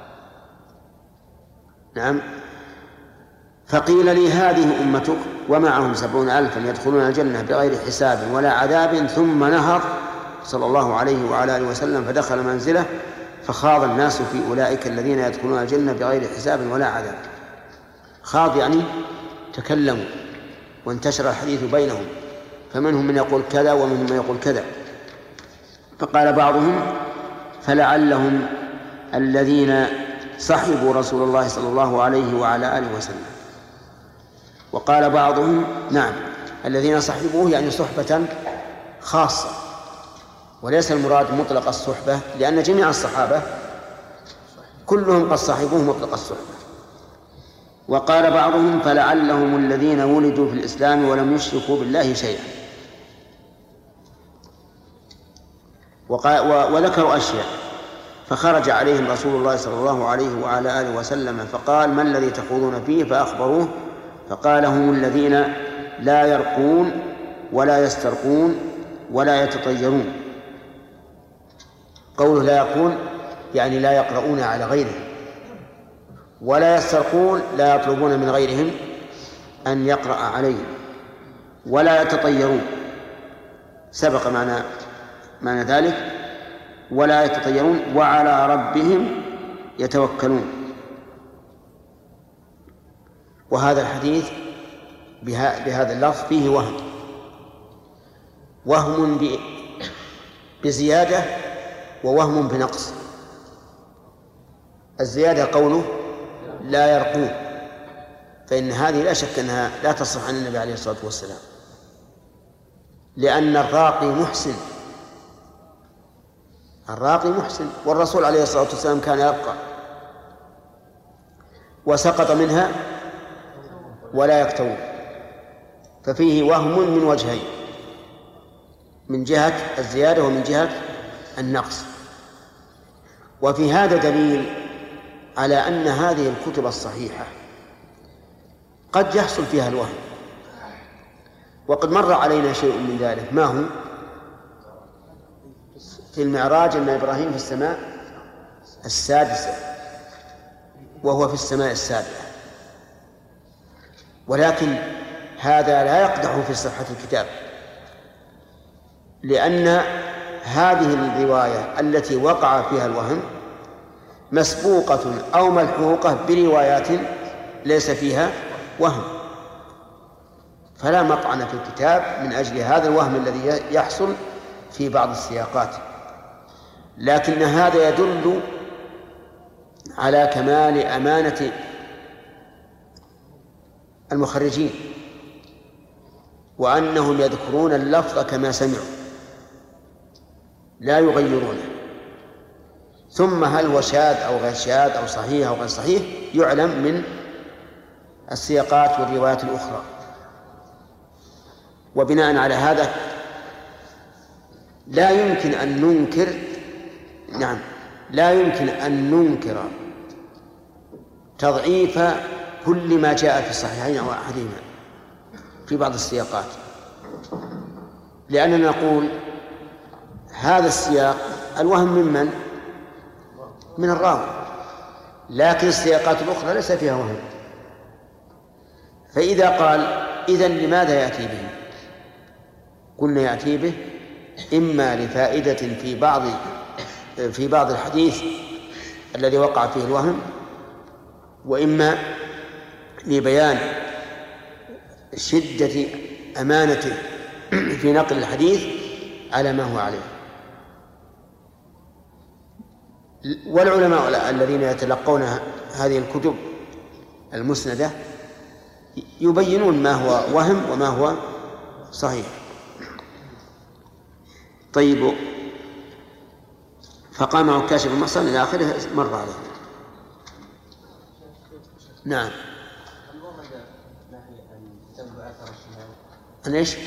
[SPEAKER 1] نعم. فقيل لي: هذه أمتك ومعهم سبعون ألفا يدخلون الجنة بغير حساب ولا عذاب. ثم نهض صلى الله عليه وعلى آله وسلم فدخل منزله، فخاض الناس في أولئك الذين يدخلون الجنة بغير حساب ولا عذاب. خاض يعني تكلموا، وانتشر الحديث بينهم، فمنهم من يقول كذا ومنهم من يقول كذا. فقال بعضهم: فلعلهم الذين صحبوا رسول الله صلى الله عليه وعلى آله وسلم. وقال بعضهم: نعم، الذين صحبوه يعني صحبة خاصة، وليس المراد مطلق الصحبة، لأن جميع الصحابة كلهم قد صحبوه مطلق الصحبة. وقال بعضهم: فلعلهم الذين ولدوا في الإسلام ولم يشركوا بالله شيئا. وذكروا أشياء، فخرج عليهم رسول الله صلى الله عليه وعلى آله وسلم فقال: ما الذي تخوضون فيه؟ فأخبروه، فقال: هم الذين لا يرقون ولا يسترقون ولا يتطيرون. قوله لا يرقون يعني لا يقرؤون على غيرهم، ولا يسترقون لا يطلبون من غيرهم أن يقرأ عليهم، ولا يتطيرون سبق معنى معنى ذلك، ولا يتطيرون، وعلى ربهم يتوكلون. وهذا الحديث بهذا اللفظ فيه وهم، وهم بزيادة ووهم بنقص. الزيادة قوله لا يرقون، فإن هذه لا شك أنها لا تصح عن النبي عليه الصلاة والسلام، لأن الراقي محسن، الراقي محسن، والرسول عليه الصلاة والسلام كان يرقى وسقط منها ولا يكتوي، ففيه وهم من وجهين، من جهة الزيادة ومن جهة النقص. وفي هذا دليل على أن هذه الكتب الصحيحة قد يحصل فيها الوهم، وقد مر علينا شيء من ذلك. ما هو؟ في المعراج أن إبراهيم في السماء السادسة وهو في السماء السابعة، ولكن هذا لا يقدح في صحة الكتاب، لأن هذه الرواية التي وقع فيها الوهم مسبوقة أو ملحوقة بروايات ليس فيها وهم، فلا مطعن في الكتاب من أجل هذا الوهم الذي يحصل في بعض السياقات. لكن هذا يدل على كمال أمانة المخرجين، وأنهم يذكرون اللفظ كما سمعوا لا يغيرونه. ثم هل هو شاذ أو غير شاذ أو صحيح أو غير صحيح يعلم من السياقات والروايات الأخرى. وبناء على هذا لا يمكن أن ننكر نعم لا يمكن أن ننكر تضعيف كل ما جاء في الصحيحين أو أحدهما في بعض السياقات، لأننا نقول هذا السياق الوهم ممن من الراوي، لكن السياقات الأخرى ليس فيها وهم. فإذا قال إذن لماذا يأتي به؟ قلنا يأتي به إما لفائدة في بعض في بعض الحديث الذي وقع فيه الوهم، وإما لبيان شدة أمانته في نقل الحديث على ما هو عليه. والعلماء الذين يتلقون هذه الكتب المسندة يبينون ما هو وهم وما هو صحيح. طيب، فقام عكاشة بن محصن إلى آخره مر عليه. نعم. أنا إيش؟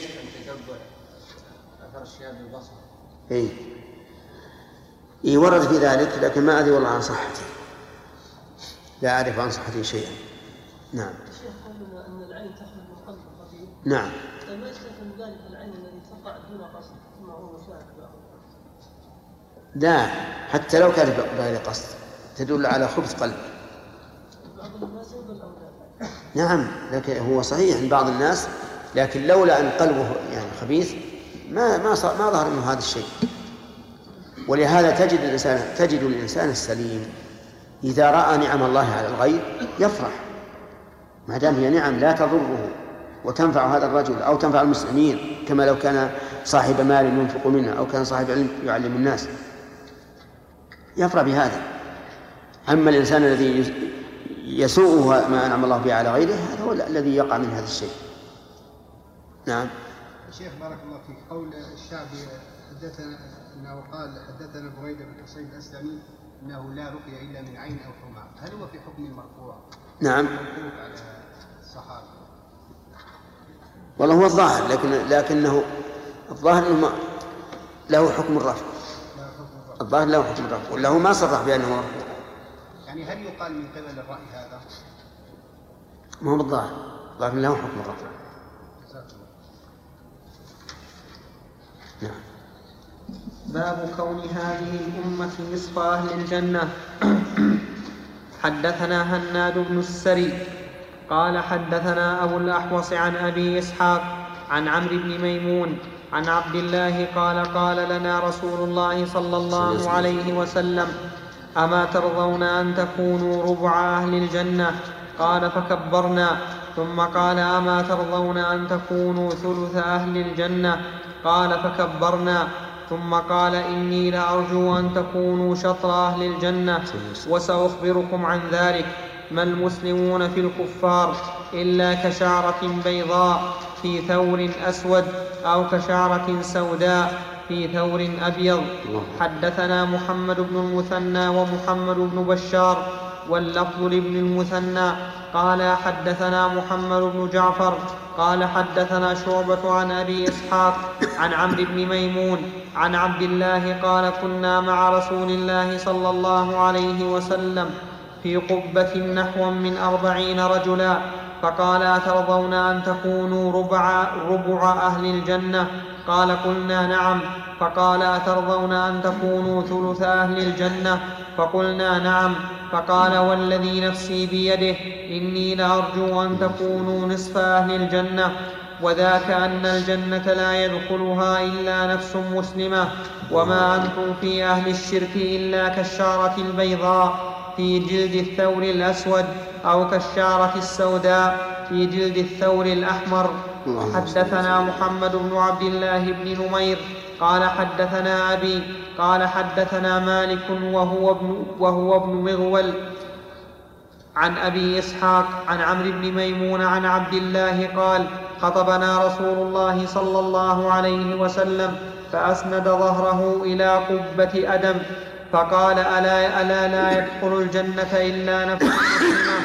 [SPEAKER 3] أثر الشهاب بالبصر.
[SPEAKER 1] إيه. إيه ورد في ذلك، لكن ما أدري والله عن صحته، لا أعرف عن صحته شيئا. نعم.
[SPEAKER 3] الشيخ قال أن العين تخرج من قلب الخفيف.
[SPEAKER 1] نعم.
[SPEAKER 3] طيب ما يستلزم ذلك العين الذي تقع دون قصد ثم هو مشاهد له؟
[SPEAKER 1] لا، حتى لو كانت بغير قصد تدل على خبث قلب.
[SPEAKER 3] بعض الناس يقول الأولاد.
[SPEAKER 1] نعم، لكن هو صحيح عند بعض الناس، لكن لولا أن قلبه يعني خبيث ما ما ما ظهر منه هذا الشيء. ولهذا تجد الإنسان تجد الإنسان السليم إذا رأى نعم الله على الغير يفرح، ما دام هي نعم لا تضره وتنفع هذا الرجل أو تنفع المسلمين، كما لو كان صاحب مال ينفق منها أو كان صاحب علم يعلم الناس، يفرح بهذا. أما الإنسان الذي يسوءه ما أنعم الله به على غيره هذا هو الذي يقع من هذا الشيء. نعم.
[SPEAKER 4] شيخ بارك الله فيك، قول الشعبي حدثنا انه قال حدثنا بريدة بن حصين الاسلمي انه لا رقية الا من عين او حمى، هل هو في حكم المرفوع؟
[SPEAKER 1] نعم.
[SPEAKER 4] موقوف على الصحابة.
[SPEAKER 1] والله هو الظاهر، لكن لكنه الظاهر انه له حكم الرفع. الظاهر له حكم الرفع، ولا هو ما صرح بانه مرفوع.
[SPEAKER 4] يعني هل يقال من قبل الرأي هذا؟
[SPEAKER 1] ما هو بالظاهر، لكن له حكم الرفع. نعم.
[SPEAKER 2] باب كون هذه الأمة نصف أهل الجنة. حدثنا هناد بن السري قال حدثنا أبو الأحوص عن أبي إسحاق عن عمرو بن ميمون عن عبد الله قال قال لنا رسول الله صلى الله عليه وسلم: أما ترضون أن تكونوا ربع أهل الجنة؟ قال فكبرنا. ثم قال: أما ترضون أن تكونوا ثلث أهل الجنة؟ قال فكبرنا. ثم قال إني لأرجو أن تكونوا شطر أهل الجنة وسأخبركم عن ذلك. ما المسلمون في الكفار إلا كشعرة بيضاء في ثور أسود أو كشعرة سوداء في ثور أبيض. حدثنا محمد بن المثنى ومحمد بن بشار واللفظ لابن المثنى قال حدثنا محمد بن جعفر قال حدثنا شعبة عن أبي إسحاق عن عمرو بن ميمون عن عبد الله قال كنا مع رسول الله صلى الله عليه وسلم في قبة نحو من أربعين رجلا فقال أترضون أن تكونوا ربع, ربع أهل الجنة؟ قال قلنا نعم. فقال أترضون أن تكونوا ثلث أهل الجنة؟ فقلنا نعم. فقال والذي نفسي بيده إني لأرجو أن تكونوا نصف أهل الجنة، وذاك أن الجنة لا يدخلها إلا نفس مسلمة، وما أنتم في أهل الشرك إلا كالشعرة البيضاء في جلد الثور الأسود أو كالشعرة السوداء في جلد الثور الأحمر. حدثنا محمد بن عبد الله بن نمير قال حدثنا أبي قال حدثنا مالك وهو ابن, وهو ابن مغول عن أبي إسحاق عن عمرو بن ميمون عن عبد الله قال خطبنا رسول الله صلى الله عليه وسلم فأسند ظهره إلى قبة أدم فقال ألا, ألا لا يدخل الجنة إلا نفس مسلمة؟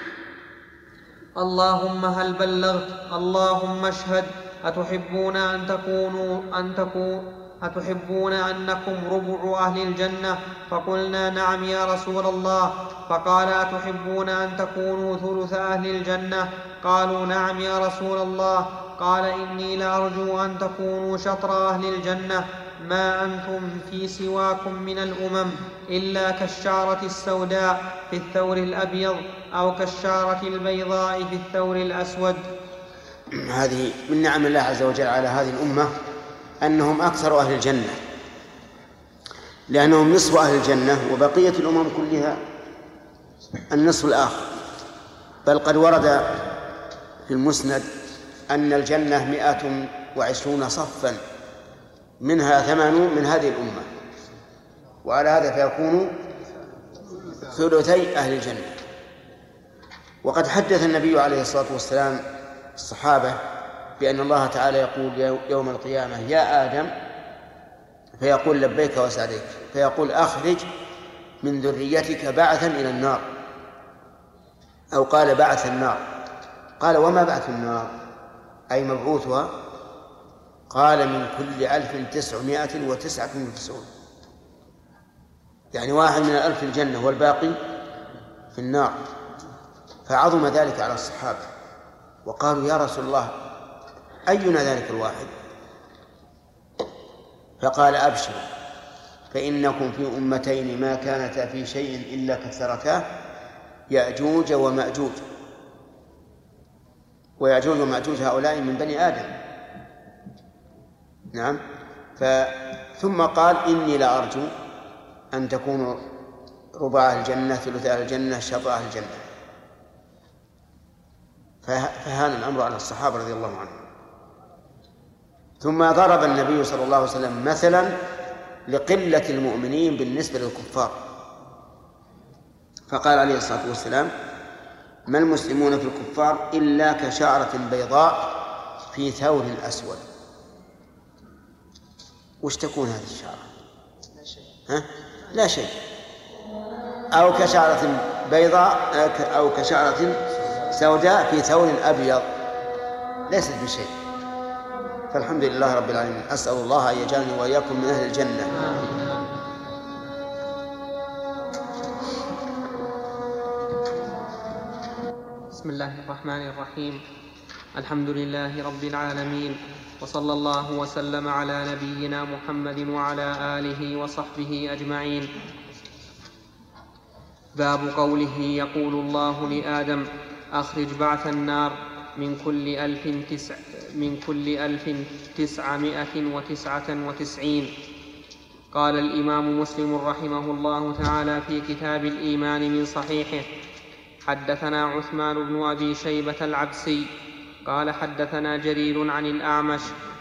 [SPEAKER 2] اللهم هل بلغت؟ اللهم اشهد. أتحبون أن تكونوا أن تكون أتحبون أنكم ربع أهل الجنة؟ فقلنا نعم يا رسول الله. فقال أتحبون أن تكونوا ثلث أهل الجنة؟ قالوا نعم يا رسول الله. قال إني لأرجو أن تكونوا شطر أهل الجنة، ما أنتم في سواكم من الأمم إلا كالشعرة السوداء في الثور الأبيض أو كالشعرة البيضاء في الثور الأسود.
[SPEAKER 1] هذه من نعم الله عز وجل على هذه الأمة أنهم أكثر أهل الجنة، لأنهم نصف أهل الجنة وبقية الأمم كلها النصف الآخر. بل قد ورد في المسند أن الجنة مئة وعشرون صفا منها ثمانون من هذه الأمة، وعلى هذا فيكون ثلثي أهل الجنة. وقد حدث النبي عليه الصلاة والسلام الصحابة بأن الله تعالى يقول يوم القيامة يا آدم، فيقول لبيك وسعديك، فيقول أخرج من ذريتك بعثا إلى النار، أو قال بعث النار. قال وما بعث النار أي مبعوثها؟ قال من كل ألف تسعمائة وتسعة وتسعون، يعني واحد من الألف في الجنة والباقي في النار. فعظم ذلك على الصحابة وقالوا يا رسول الله أينا ذلك الواحد؟ فقال أبشروا فإنكم في أمتين ما كانتا في شيء إلا كثرتاه، يأجوج ومأجوج. ويأجوج ومأجوج هؤلاء من بني آدم. نعم. ثم قال إني لأرجو أن تكونوا ربع أهل الجنة ثلث أهل الجنة شطر أهل الجنة. فهان الأمر على الصحابة رضي الله عنهم. ثم ضرب النبي صلى الله عليه وسلم مثلا لقلة المؤمنين بالنسبة للكفار، فقال عليه الصلاة والسلام ما المسلمون في الكفار إلا كشعرة بيضاء في ثور أسود. وش تكون هذه الشعرة؟ ها؟ لا شيء. أو كشعرة بيضاء أو كشعرة سوداء في ثور أبيض، ليست بشيء. فالحمد لله رب العالمين. أسأل الله أن يجعلني وإياكم من أهل الجنة.
[SPEAKER 2] بسم الله الرحمن الرحيم. الحمد لله رب العالمين، وصلى الله وسلم على نبينا محمد وعلى آله وصحبه أجمعين. باب قوله يقول الله لآدم أخرج بعث النار من كل ألف تسع من كل ألف تسعمائة وتسعة وتسعين. قال الإمام مسلم رحمه الله تعالى في كتاب الإيمان من صحيحه حدثنا عثمان بن أبي شيبة العبسي قال حدثنا جرير عن الأعمش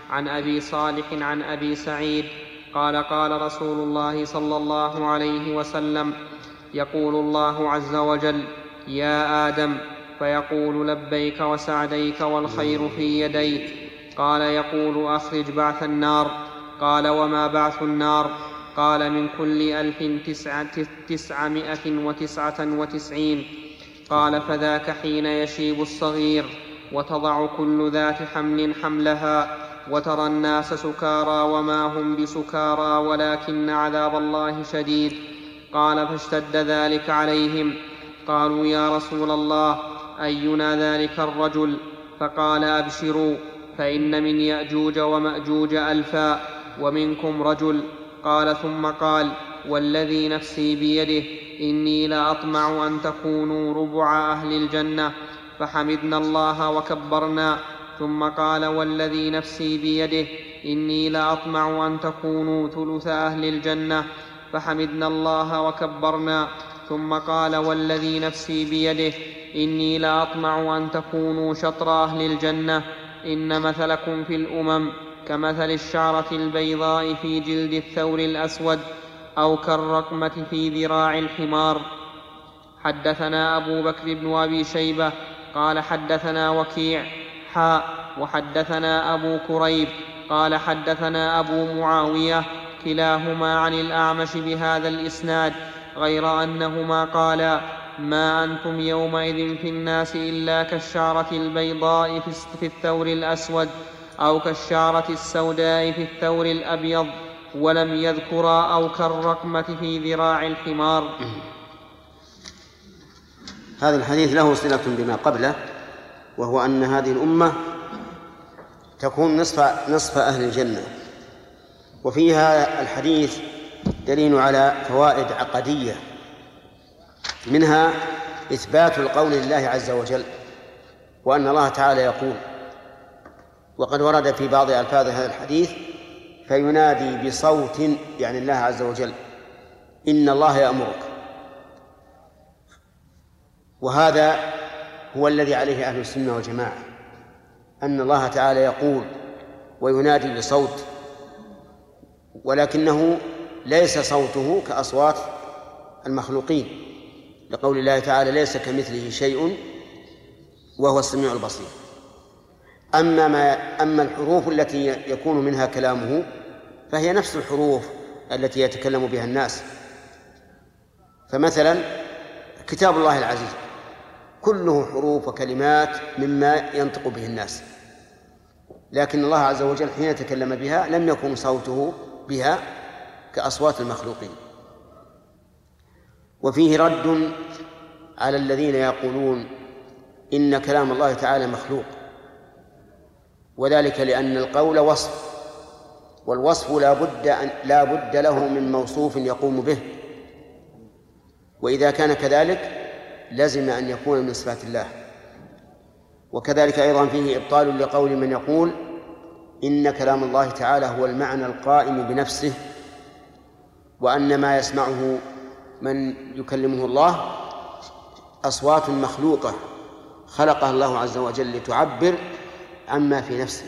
[SPEAKER 2] عن أبي صالح عن أبي سعيد قال قال رسول الله صلى الله عليه وسلم يقول الله عز وجل يا آدم فيقول لبيك وسعديك والخير في يديك قال يقول أخرج بعث النار قال وما بعث النار قال من كل ألف تسعة تسعمائة وتسعة وتسعين قال فذاك حين يشيب الصغير وتضع كل ذات حمل حملها وترى الناس سكارى وما هم بسكارى ولكن عذاب الله شديد قال فاشتد ذلك عليهم قالوا يا رسول الله أينا ذلك الرجل فقال أبشروا فإن من يأجوج ومأجوج ألفا ومنكم رجل قال ثم قال والذي نفسي بيده إني لأطمع أن تكونوا ربع أهل الجنة فحمدنا الله وكبرنا ثم قال والذي نفسي بيده إني لأطمع أن تكونوا ثلث أهل الجنة فحمدنا الله وكبرنا ثم قال والذي نفسي بيده إني لأطمع أن تكونوا شطر أهل الجنة إن مثلكم في الأمم كمثل الشعرة البيضاء في جلد الثور الأسود أو كالرقمة في ذراع الحمار. حدثنا أبو بكر بن أبي شيبة قال حدثنا وكيع حاء وحدثنا أبو كريب قال حدثنا أبو معاوية كلاهما عن الأعمش بهذا الإسناد غير أنهما قالا ما أنتم يومئذ في الناس إلا كالشعرة البيضاء في الثور الأسود أو كالشعرة السوداء في الثور الأبيض ولم يذكرا أو كالرقمة في ذراع الحمار.
[SPEAKER 1] هذا الحديث له صلة بما قبله، وهو أن هذه الأمة تكون نصف, نصف أهل الجنة. وفي هذا الحديث دليل على فوائد عقدية، منها إثبات القول لله عز وجل، وأن الله تعالى يقول، وقد ورد في بعض ألفاظ هذا الحديث فينادي بصوت، يعني الله عز وجل، إن الله يأمرك. وهذا هو الذي عليه أهل السنة والجماعة، أن الله تعالى يقول وينادي بصوت، ولكنه ليس صوته كأصوات المخلوقين، لقول الله تعالى ليس كمثله شيء وهو السميع البصير. أما, ما أما الحروف التي يكون منها كلامه فهي نفس الحروف التي يتكلم بها الناس. فمثلا كتاب الله العزيز كله حروف وكلمات مما ينطق به الناس، لكن الله عز وجل حين تكلم بها لم يكن صوته بها كأصوات المخلوقين. وفيه رد على الذين يقولون إن كلام الله تعالى مخلوق، وذلك لأن القول وصف، والوصف لا بد, أن لا بد له من موصوف يقوم به، وإذا كان كذلك لازم أن يكون من صفات الله. وكذلك أيضا فيه إبطال لقول من يقول إن كلام الله تعالى هو المعنى القائم بنفسه، وأن ما يسمعه من يكلمه الله أصوات مخلوقة خلقها الله عز وجل لتعبر عما في نفسه.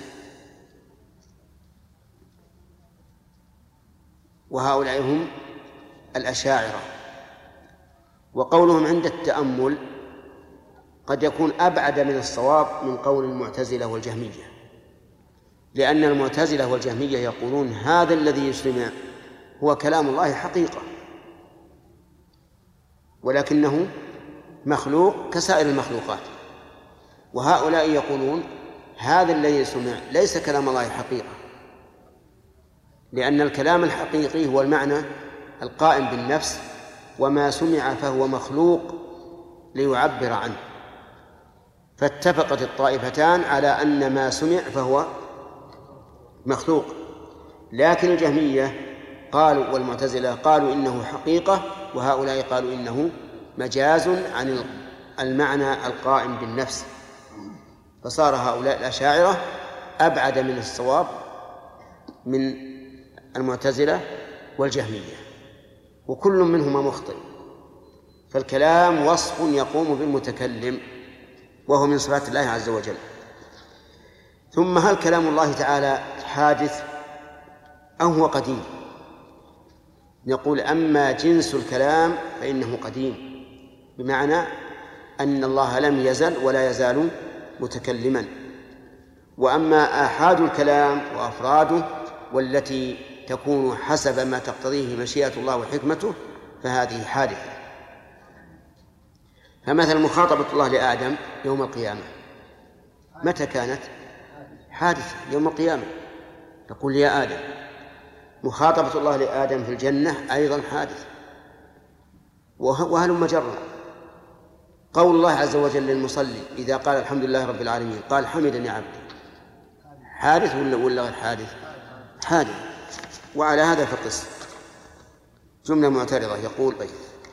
[SPEAKER 1] وهؤلاء هم الأشاعرة. وقولهم عند التأمل قد يكون أبعد من الصواب من قول المعتزلة والجهمية، لأن المعتزلة والجهمية يقولون هذا الذي يسمع هو كلام الله حقيقة، ولكنه مخلوق كسائر المخلوقات. وهؤلاء يقولون هذا الذي يسمع ليس كلام الله حقيقة، لأن الكلام الحقيقي هو المعنى القائم بالنفس، وما سمع فهو مخلوق ليعبر عنه. فاتفقت الطائفتان على أن ما سمع فهو مخلوق، لكن الجهمية قالوا والمعتزلة قالوا إنه حقيقة، وهؤلاء قالوا إنه مجاز عن المعنى القائم بالنفس. فصار هؤلاء الأشاعرة أبعد من الصواب من المعتزلة والجهمية، وكل منهما مخطئ. فالكلام وصف يقوم بالمتكلم، وهو من صفات الله عز وجل. ثم هل كلام الله تعالى حادث أو هو قديم؟ نقول أما جنس الكلام فإنه قديم، بمعنى أن الله لم يزل ولا يزال متكلما. وأما آحاد الكلام وأفراده والتي تكون حسب ما تقتضيه مشيئة الله وحكمته فهذه حادثة. فمثلا مخاطبة الله لآدم يوم القيامة متى كانت؟ حادثة يوم القيامة، تقول يا آدم. مخاطبة الله لآدم في الجنة أيضا حادثة. وهلم جرا. قول الله عز وجل للمصلي إذا قال الحمد لله رب العالمين قال حمدني عبدي، حادث ولا ولا غير حادث؟ حادث. وعلى هذا فقس. جملة معترضة يقول طيب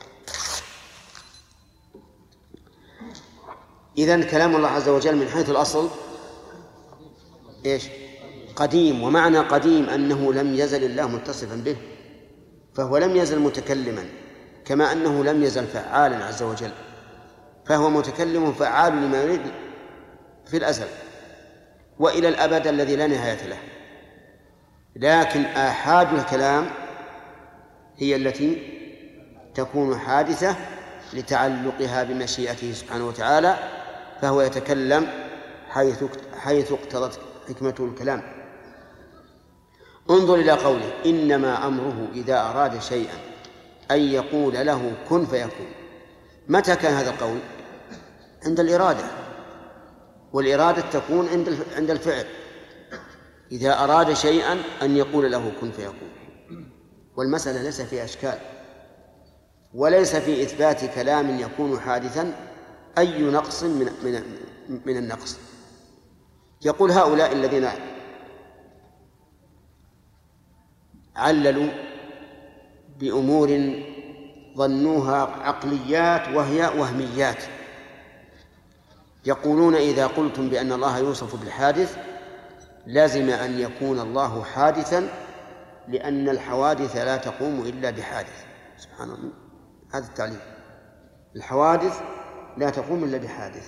[SPEAKER 1] إذن كلام الله عز وجل من حيث الأصل إيش؟ قديم. ومعنى قديم أنه لم يزل الله متصفا به، فهو لم يزل متكلما، كما أنه لم يزل فعالا عز وجل، فهو متكلم فعال لما يريد في الأزل وإلى الأبد الذي لا نهاية له. لكن آحاد الكلام هي التي تكون حادثة لتعلقها بمشيئته سبحانه وتعالى، فهو يتكلم حيث حيث اقتضت حكمته الكلام. انظر إلى قوله إنما أمره إذا أراد شيئا أن يقول له كن فيكون. متى كان هذا القول؟ عند الإرادة، والإرادة تكون عند عند الفعل. إذا أراد شيئا أن يقول له كن فيكون. والمسألة ليس فيها أشكال، وليس في إثبات كلام يكون حادثا أي نقص من من من النقص. يقول هؤلاء الذين عللوا بأمور ظنوها عقليات وهي وهميات، يقولون إذا قلتم بأن الله يوصف بالحادث لازم أن يكون الله حادثا لأن الحوادث لا تقوم إلا بحادث. سبحان الله، هذا التعليل، الحوادث لا تقوم إلا بحادث.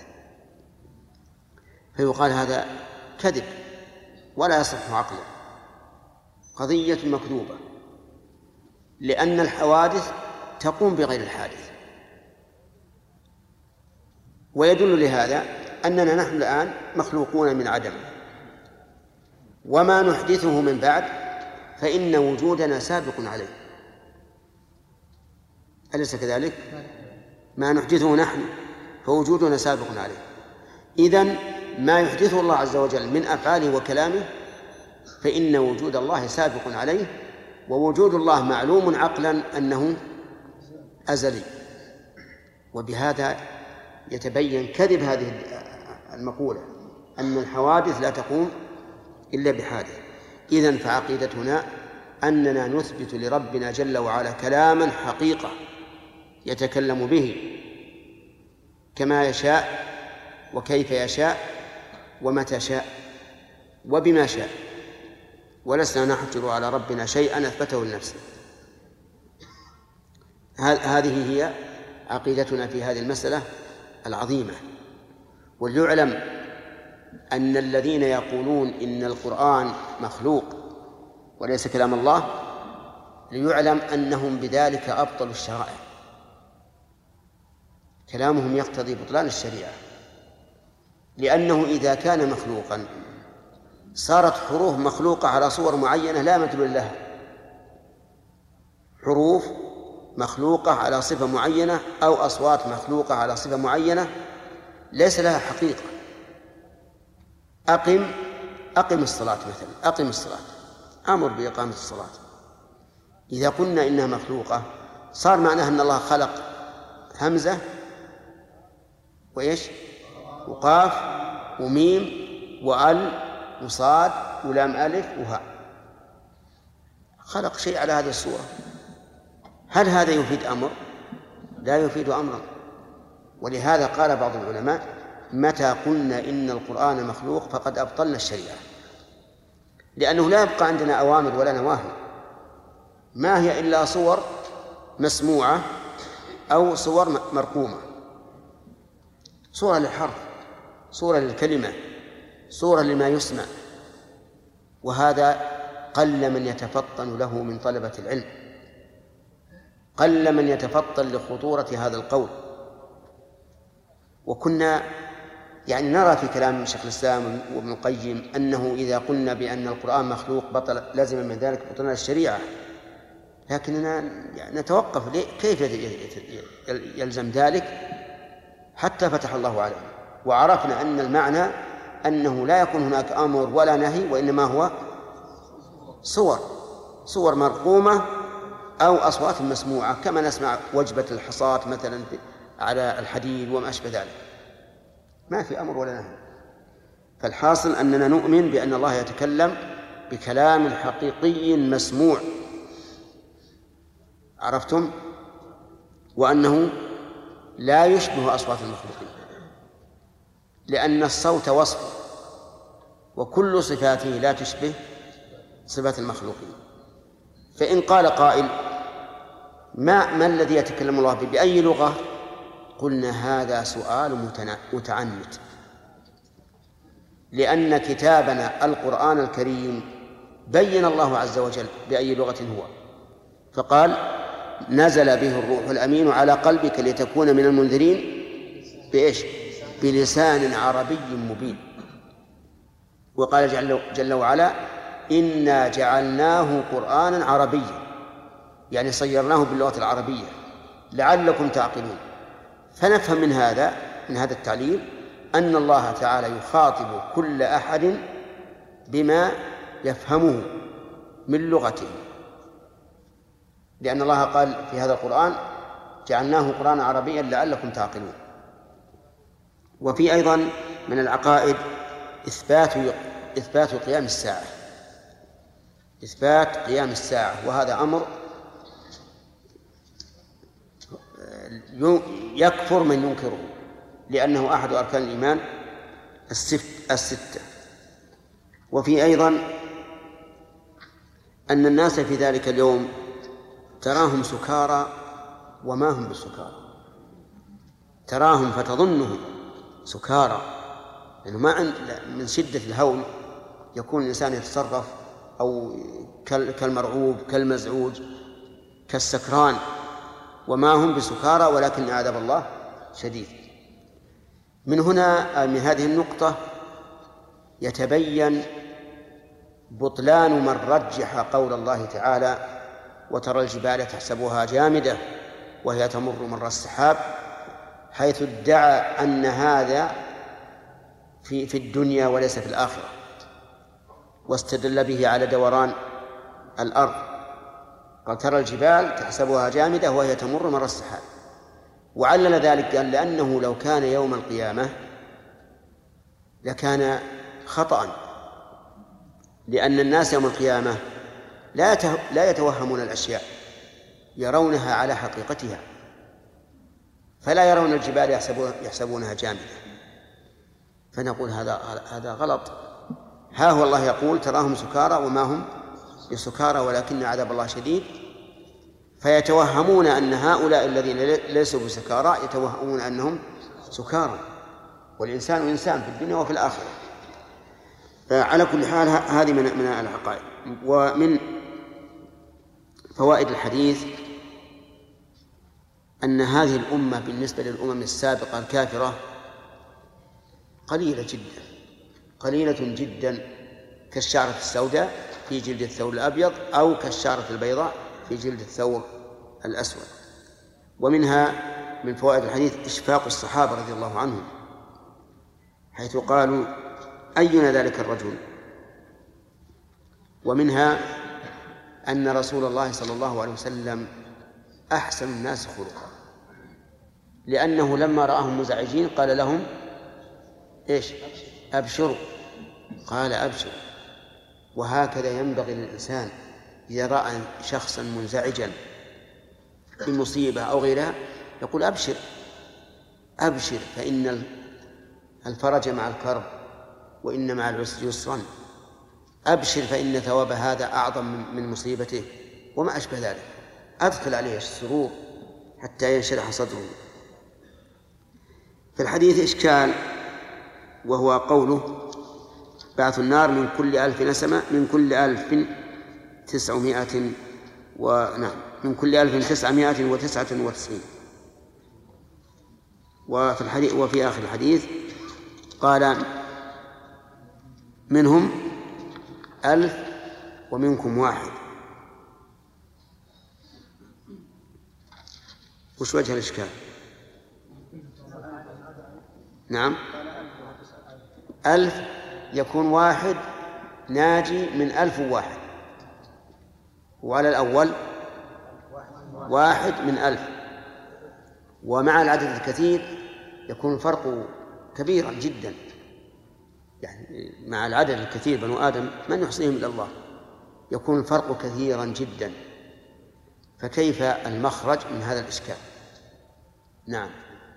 [SPEAKER 1] فيقال هذا كذب ولا يصح عقلا، قضية مكذوبة، لأن الحوادث تقوم بغير الحادث. ويدل لهذا أننا نحن الآن مخلوقون من عدم، وما نحدثه من بعد فإن وجودنا سابق عليه، أليس كذلك؟ ما نحدثه نحن فوجودنا سابق عليه. إذن ما يحدثه الله عز وجل من أفعاله وكلامه فإن وجود الله سابق عليه، ووجود الله معلوم عقلا أنه أزلي. وبهذا يتبين كذب هذه المقولة أن الحوادث لا تقوم إلا بحادث. إذن فعقيدتنا أننا نثبت لربنا جل وعلا كلاما حقيقة يتكلم به كما يشاء وكيف يشاء ومتى شاء وبما شاء، ولسنا نحجر على ربنا شيئا أثبته لنفسه. هذه هي عقيدتنا في هذه المسألة العظيمة. وليعلم أن الذين يقولون إن القرآن مخلوق وليس كلام الله ليعلم أنهم بذلك أبطلوا الشرائع، كلامهم يقتضي بطلان الشريعة، لأنه إذا كان مخلوقا صارت حروف مخلوقة على صور معينة لا مدلول لها، حروف مخلوقة على صفة معينة أو أصوات مخلوقة على صفة معينة ليس لها حقيقة. أقم أقم الصلاة مثلا، أقم الصلاة، أمر بإقامة الصلاة. إذا قلنا إنها مخلوقة صار معناها أن الله خلق همزة وإيش وقاف وميم وأل وصاد ولام ألف وهاء، خلق شيء على هذه الصورة. هل هذا يفيد أمر؟ لا يفيد أمرا. ولهذا قال بعض العلماء متى قلنا إن القرآن مخلوق فقد أبطلنا الشريعة، لأنه لا يبقى عندنا أوامر ولا نواهي، ما هي إلا صور مسموعة أو صور مرقومة، صورة للحرف، صورة للكلمة، صورة لما يسمع. وهذا قل من يتفطن له من طلبة العلم، قل من يتفطن لخطورة هذا القول. وكنا يعني نرى في كلام شيخ الإسلام وابن القيم أنه إذا قلنا بأن القرآن مخلوق بطل لازم من ذلك بطلنا الشريعة، لكننا نتوقف كيف يلزم ذلك حتى فتح الله علينا وعرفنا أن المعنى أنه لا يكون هناك أمر ولا نهي، وإنما هو صور صور مرقومة أو أصوات مسموعة، كما نسمع وجبة الحصاة مثلا على الحديد وما أشبه ذلك، ما في أمر ولا نهي. فالحاصل أننا نؤمن بأن الله يتكلم بكلام حقيقي مسموع، عرفتم؟ وأنه لا يشبه أصوات المخلوقين، لأن الصوت وصف وكل صفاته لا تشبه صفات المخلوقين. فإن قال قائل ما, ما الذي يتكلم الله به بأي لغة؟ قلنا هذا سؤال متعنت، لأن كتابنا القرآن الكريم بين الله عز وجل بأي لغة هو، فقال نزل به الروح الأمين على قلبك لتكون من المنذرين بإيش؟ بلسان عربي مبين. وقال جل, جل وعلا إنا جعلناه قرآنا عربيا، يعني صيرناه باللغة العربية لعلكم تعقلون. فنفهم من هذا من هذا التعليل أن الله تعالى يخاطب كل أحد بما يفهمه من لغته، لأن الله قال في هذا القرآن جعلناه قرآنا عربيا لعلكم تعقلون. وفي أيضا من العقائد إثبات إثبات قيام الساعة، إثبات قيام الساعة، وهذا أمر يكفر من ينكره، لأنه أحد أركان الإيمان الستة. وفي أيضا أن الناس في ذلك اليوم تراهم سكارى وما هم بسكارى، تراهم فتظنهم سكارى، لأنه ما عند من شدة الهول يكون الإنسان يتصرف أو كالمرعوب كالمزعوج كالسكران، وما هم بسكارى ولكن عذاب الله شديد. من هنا من هذه النقطة يتبين بطلان من رجح قول الله تعالى وترى الجبال تحسبها جامدة وهي تمر مر السحاب، حيث ادعى أن هذا في في الدنيا وليس في الآخرة، واستدل به على دوران الأرض. قال ترى الجبال تحسبها جامدة وهي تمر مر السحاب، وعلل ذلك قال لأنه لو كان يوم القيامة لكان خطأ، لأن الناس يوم القيامة لا لا يتوهمون الأشياء، يرونها على حقيقتها، فلا يرون الجبال يحسبونها جامدة. فنقول هذا هذا غلط. ها هو الله يقول تراهم سكارى وما هم بسكارى ولكن عذاب الله شديد، فيتوهمون أن هؤلاء الذين ليسوا بسكارى يتوهمون أنهم سكارى، والإنسان إنسان في الدنيا وفي الآخرة. على كل حال هذه من من العقائد. ومن فوائد الحديث أن هذه الأمة بالنسبة للأمم السابقة الكافرة قليلة جدا قليلة جدا كالشعرة السوداء في جلد الثور الأبيض أو كالشعرة البيضاء في جلد الثور الأسود. ومنها من فوائد الحديث إشفاق الصحابة رضي الله عنهم، حيث قالوا أينا ذلك الرجل. ومنها أن رسول الله صلى الله عليه وسلم أحسن الناس خلقا، لأنه لما رآهم مزعجين قال لهم إيش؟ أبشروا. قال أبشر. وهكذا ينبغي للإنسان إذا رأى شخصا منزعجا بمصيبة أو غيرها يقول أبشر أبشر فإن الفرج مع الكرب وإن مع العسر يسرا، أبشر فإن ثواب هذا أعظم من مصيبته وما أشبه ذلك. أدخل عليه السرور حتى ينشرح صدره. في الحديث إشكال، وهو قوله بعث النار من كل ألف نسمة من كل ألف تسعمائة ونعم من كل ألف تسعمائة وتسعة وتسعين. وفي الحديث وفي آخر الحديث قال منهم ألف ومنكم واحد. وش وجه الإشكال؟ نعم ألف يكون واحد ناجي من ألف واحد، وعلى الأول واحد من ألف، ومع العدد الكثير يكون الفرق كبيرا جدا. يعني مع العدد الكثير بنو آدم من يحصيهم إلا الله، يكون الفرق كثيرا جدا، فكيف المخرج من هذا الإشكال؟ نعم.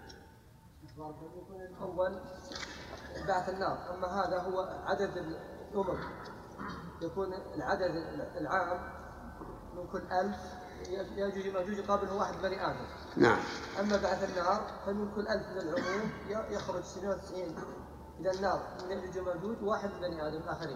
[SPEAKER 3] أول بعث النار، أما هذا هو عدد الأمم، يكون العدد العام من كل ألف يأجوج ومأجوج يقابله واحد بني آدم.
[SPEAKER 1] نعم.
[SPEAKER 3] أما بعث النار فمن كل ألف من العموم يخرج سبعين وتسعين إلى النار من يأجوج ومأجوج واحد من بني آدم آخرين.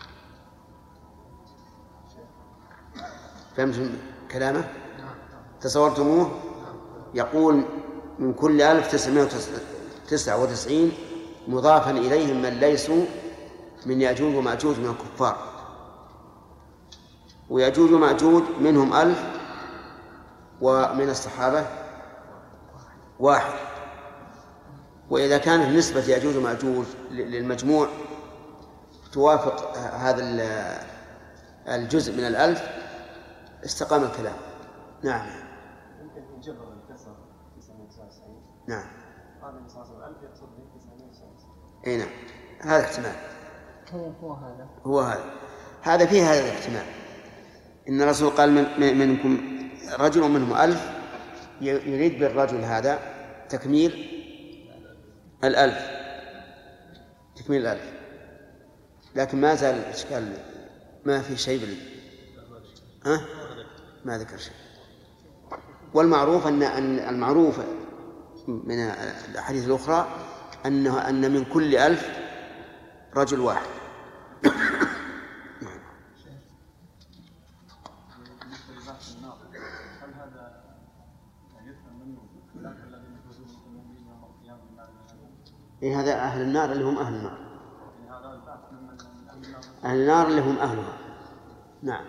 [SPEAKER 1] فهمتم كلامه؟ تصورتموه؟ يقول من كل ألف تسعمائة وتسعة وتسعين مضافا إليهم من ليسوا من يأجوج ومأجوج من الكفار، ويأجوج ومأجوج منهم ألف، ومن الصحابة واحد. وإذا كانت نسبة يأجوج ومأجوج للمجموع توافق هذا الجزء من الألف استقام الكلام. نعم.
[SPEAKER 5] يمكن يجبر الكسر تسعمائة وتسعة وتسعين.
[SPEAKER 1] نعم.
[SPEAKER 5] هذا من صاص الألف يقصد به تسعمائة وتسعة وتسعين.
[SPEAKER 1] أي نعم، هذا احتمال.
[SPEAKER 3] هو هو هذا.
[SPEAKER 1] هو هذا. هذا فيه هذا الاحتمال. إن الرسول قال من منكم رجل منهم ألف، يريد بالرجل هذا تكميل الألف، تكميل الألف، لكن ما زال الإشكال ما في شيء بال... ها؟ ما ذكر شيء. والمعروف أن المعروف من الأحاديث الأخرى أنه أن من كل ألف رجل واحد. إيه هذا أهل النار اللي هم أهل النار، أهل النار اللي هم أهلها. نعم.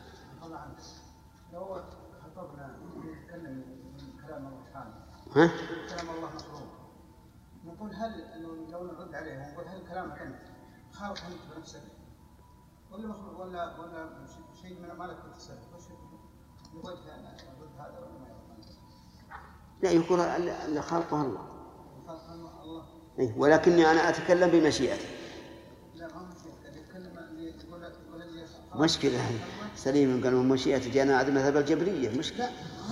[SPEAKER 4] لو خطبنا نتكلم من كلام الله تعالى،
[SPEAKER 1] ها؟
[SPEAKER 4] كلام الله مخلوق، نقول هل إنه لو نرد عليه ونقول هل كلامك أنت خالق أنت بنفسك ولا مخلوق ولا ولا شيء من ما لك تتصرف؟ وش نقول نرد هذا ولا ما يرد؟
[SPEAKER 1] لا، يقول اللي خلقه الله.
[SPEAKER 4] خلق الله.
[SPEAKER 1] إيه، ولكني أنا أتكلم بمشيئته.
[SPEAKER 4] لا ما مشيئته، يتكلم يقول يقول اللي
[SPEAKER 1] مشكلة سليم قالوا مشيئته جاءنا هذا مذهب الجبرية مشكلة.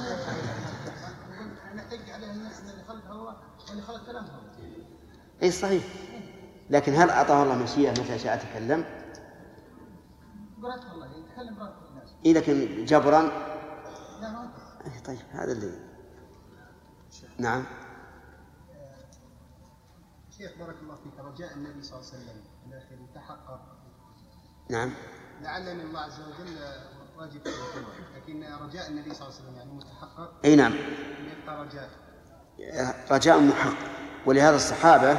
[SPEAKER 4] نحتج عليه الناس اللي خلقه هو واللي خلق كلامه هو.
[SPEAKER 1] إيه صحيح، لكن هل أعطاه الله مشيئة متى شاء تكلم؟
[SPEAKER 4] برات الله يتكلم برات الناس.
[SPEAKER 1] إيه لكن جبرا.
[SPEAKER 4] لا ما.
[SPEAKER 1] إيه طيب هذا اللي. نعم.
[SPEAKER 4] شيخ بارك الله فيك، رجاء النبي صلى الله عليه وسلم الأخير يتحقق.
[SPEAKER 1] نعم.
[SPEAKER 4] لعلني الله عز وجل واجب في القوة، لكن رجاء النبي صلى الله عليه وسلم يعني متحقق.
[SPEAKER 1] أي نعم.
[SPEAKER 4] يبقى رجاء.
[SPEAKER 1] رجاء محقق، ولهذا الصحابة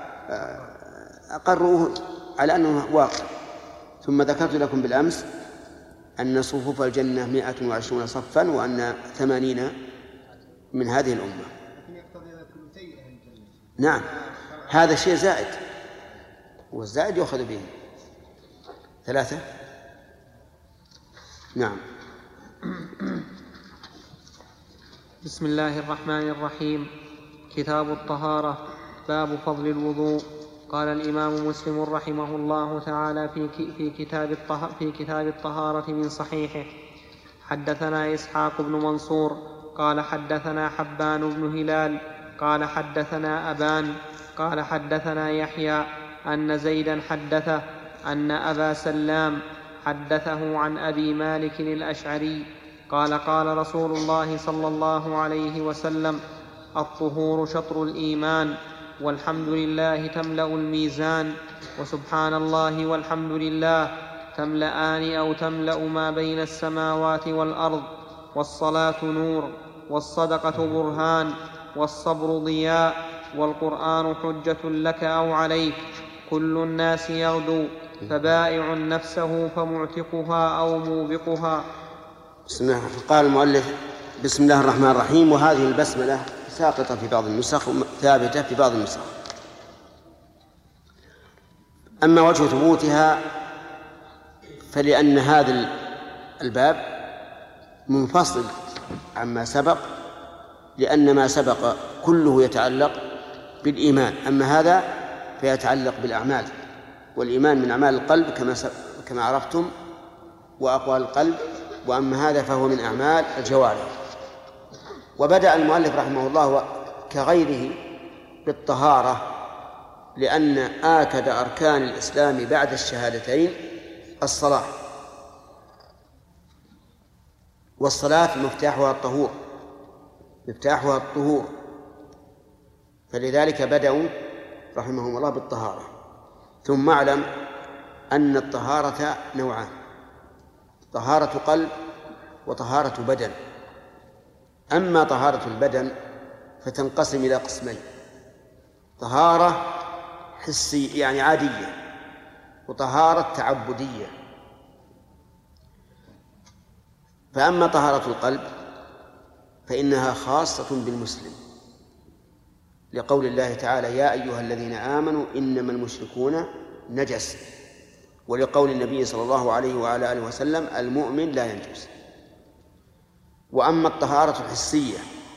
[SPEAKER 1] أقروه على أنه واقع. ثم ذكرت لكم بالأمس أن صفوف الجنة مائة وعشرون صفا، وأن ثمانين من هذه الأمة.
[SPEAKER 4] لكن يقتضي ثلثي أهل الجنة.
[SPEAKER 1] نعم، هذا شيء زائد، والزائد يأخذ به ثلاثة. نعم.
[SPEAKER 2] بسم الله الرحمن الرحيم. كتاب الطهارة. باب فضل الوضوء. قال الإمام مسلم رحمه الله تعالى في في كتاب الطهارة في كتاب الطهارة من صحيحه: حدثنا إسحاق بن منصور قال حدثنا حبان بن هلال قال حدثنا أبان قال حدثنا يحيى أن زيدا حدثه أن أبا سلام حدثه عن أبي مالك الأشعري قال قال رسول الله صلى الله عليه وسلم: الطهور شطر الإيمان، والحمد لله تملأ الميزان، وسبحان الله والحمد لله تملأان أو تملأ ما بين السماوات والأرض، والصلاة نور، والصدقة برهان، والصبر ضياء، والقرآن حجة لك أو عليك، كل الناس يغدو، فبائع نفسه فمعتقها أو موبقها.
[SPEAKER 1] بسم الله. قال المؤلف: بسم الله الرحمن الرحيم. وهذه البسملة ساقطة في بعض النسخ ثابتة في بعض النسخ. أما وجه ثبوتها فلأن هذا الباب منفصل عما سبق، لأن ما سبق كله يتعلق بالإيمان، أما هذا فيتعلق بالأعمال، والإيمان من أعمال القلب كما كما عرفتم وأقوال القلب، وأما هذا فهو من أعمال الجوارح. وبدأ المؤلف رحمه الله كغيره بالطهارة، لأن آكد أركان الإسلام بعد الشهادتين الصلاة، والصلاة مفتاحها الطهور مفتاحها الطهور فلذلك بدأوا رحمهم الله بالطهارة. ثم اعلم أن الطهارة نوعان: طهارة قلب وطهارة بدن. أما طهارة البدن فتنقسم إلى قسمين: طهارة حسية يعني عادية، وطهارة تعبدية. فأما طهارة القلب فإنها خاصة بالمسلم، لقول الله تعالى: يا أيها الذين آمنوا إنما المشركون نجس، ولقول النبي صلى الله عليه وعلى آله وسلم: المؤمن لا ينجس. وأما الطهارة الحسية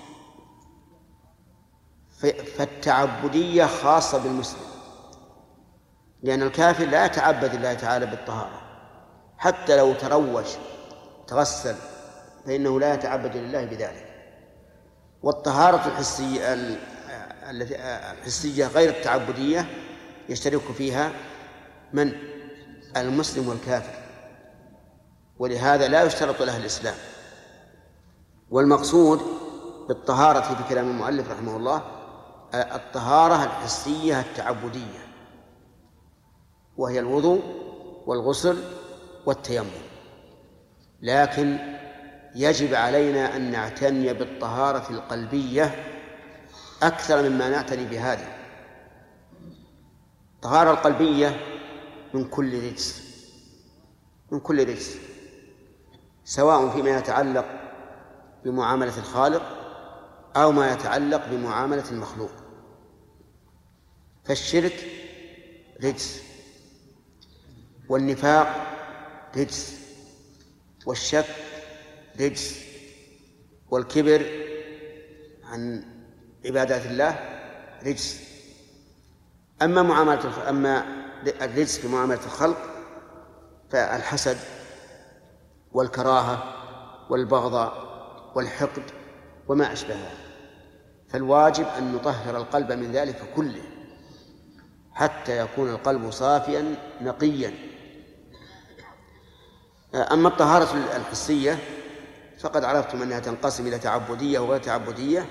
[SPEAKER 1] فالتعبدية خاصة بالمسلم، لأن الكافر لا يتعبد الله تعالى بالطهارة، حتى لو تروج تغسل فإنه لا يتعبد لله بذلك. والطهارة الحسية الحسية غير التعبدية يشترك فيها من؟ المسلم والكافر، ولهذا لا يشترط له الإسلام. والمقصود بالطهارة في كلام المؤلف رحمه الله الطهارة الحسية التعبدية، وهي الوضوء والغسل والتيمم. لكن يجب علينا أن نعتني بالطهارة القلبية أكثر مما نعتني بهذه. الطهارة القلبية من كل رجس من كل رجس سواء فيما يتعلق بمعاملة الخالق أو ما يتعلق بمعاملة المخلوق. فالشرك رجس، والنفاق رجس، والشك رجس، والكبر عن عبادات الله رجس. أما معاملة أما الرجس في معاملة الخلق فالحسد والكراهة والبغضاء والحقد وما أشبهها. فالواجب أن نطهر القلب من ذلك كله حتى يكون القلب صافيا نقيا. أما الطهارة الحسية فقد عرفتم أنها تنقسم إلى تعبدية وغير تعبدية،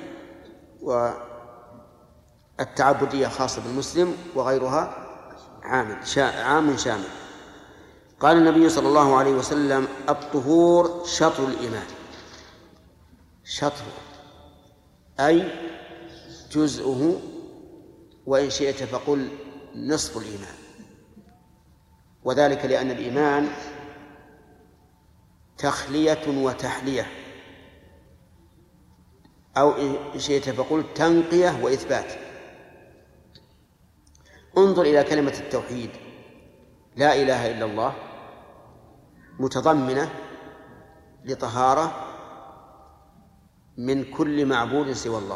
[SPEAKER 1] والتعبدية خاصة بالمسلم وغيرها عام عام شامل. قال النبي صلى الله عليه وسلم: الطهور شطر الإيمان. شطر أي جزءه، وإن شئت فقل نصف الإيمان، وذلك لأن الإيمان تخلية وتحلية، أو إن شئت فقل تنقية وإثبات. انظر إلى كلمة التوحيد: لا إله إلا الله، متضمنة لطهارة من كل معبود سوى الله،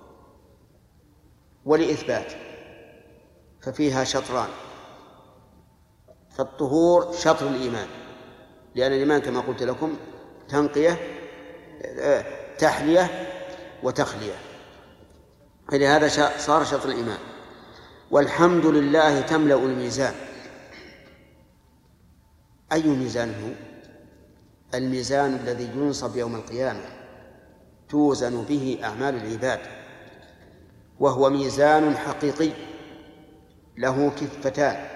[SPEAKER 1] ولإثبات، ففيها شطران. فالطهور شطر الإيمان، لأن الإيمان كما قلت لكم تنقية تحلية وتخلية، فلهذا صار شطر الإيمان. والحمد لله تملأ الميزان. أي ميزان هو؟ الميزان الذي ينصب يوم القيامة توزن به أعمال العباد، وهو ميزان حقيقي له كفتان،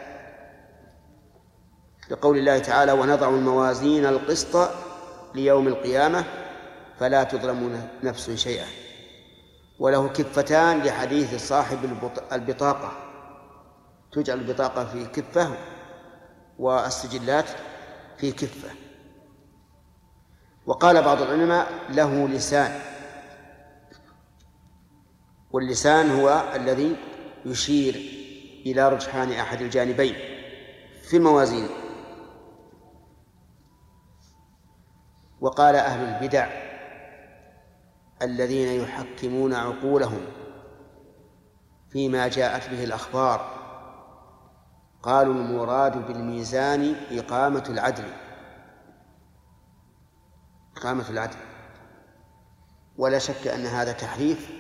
[SPEAKER 1] لقول الله تعالى: ونضع الموازين القسط ليوم القيامة فلا تظلم نفس شيئا. وله كفتان لحديث صاحب البطاقة، تجعل البطاقة في كفة والسجلات في كفة. وقال بعض العلماء: له لسان، واللسان هو الذي يشير إلى رجحان أحد الجانبين في الموازين. وقال أهل البدع الذين يحكمون عقولهم فيما جاءت به الأخبار، قالوا: المراد بالميزان إقامة العدل، إقامة العدل. ولا شك أن هذا تحريف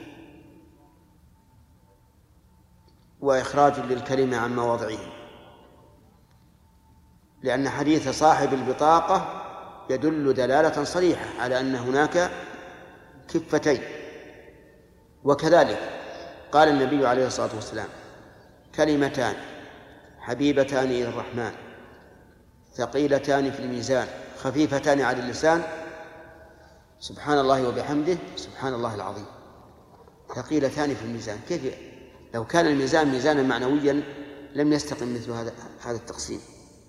[SPEAKER 1] وإخراج للكلمة عن مواضعه، لأن حديث صاحب البطاقة يدل دلالة صريحة على أن هناك كفتين. وكذلك قال النبي عليه الصلاة والسلام: كلمتان حبيبتان إلى الرحمن ثقيلتان في الميزان خفيفتان على اللسان، سبحان الله وبحمده سبحان الله العظيم. ثقيلتان في الميزان، كيف لو كان الميزان ميزانا معنويا لم يستقم مثل هذا هذا التقسيم.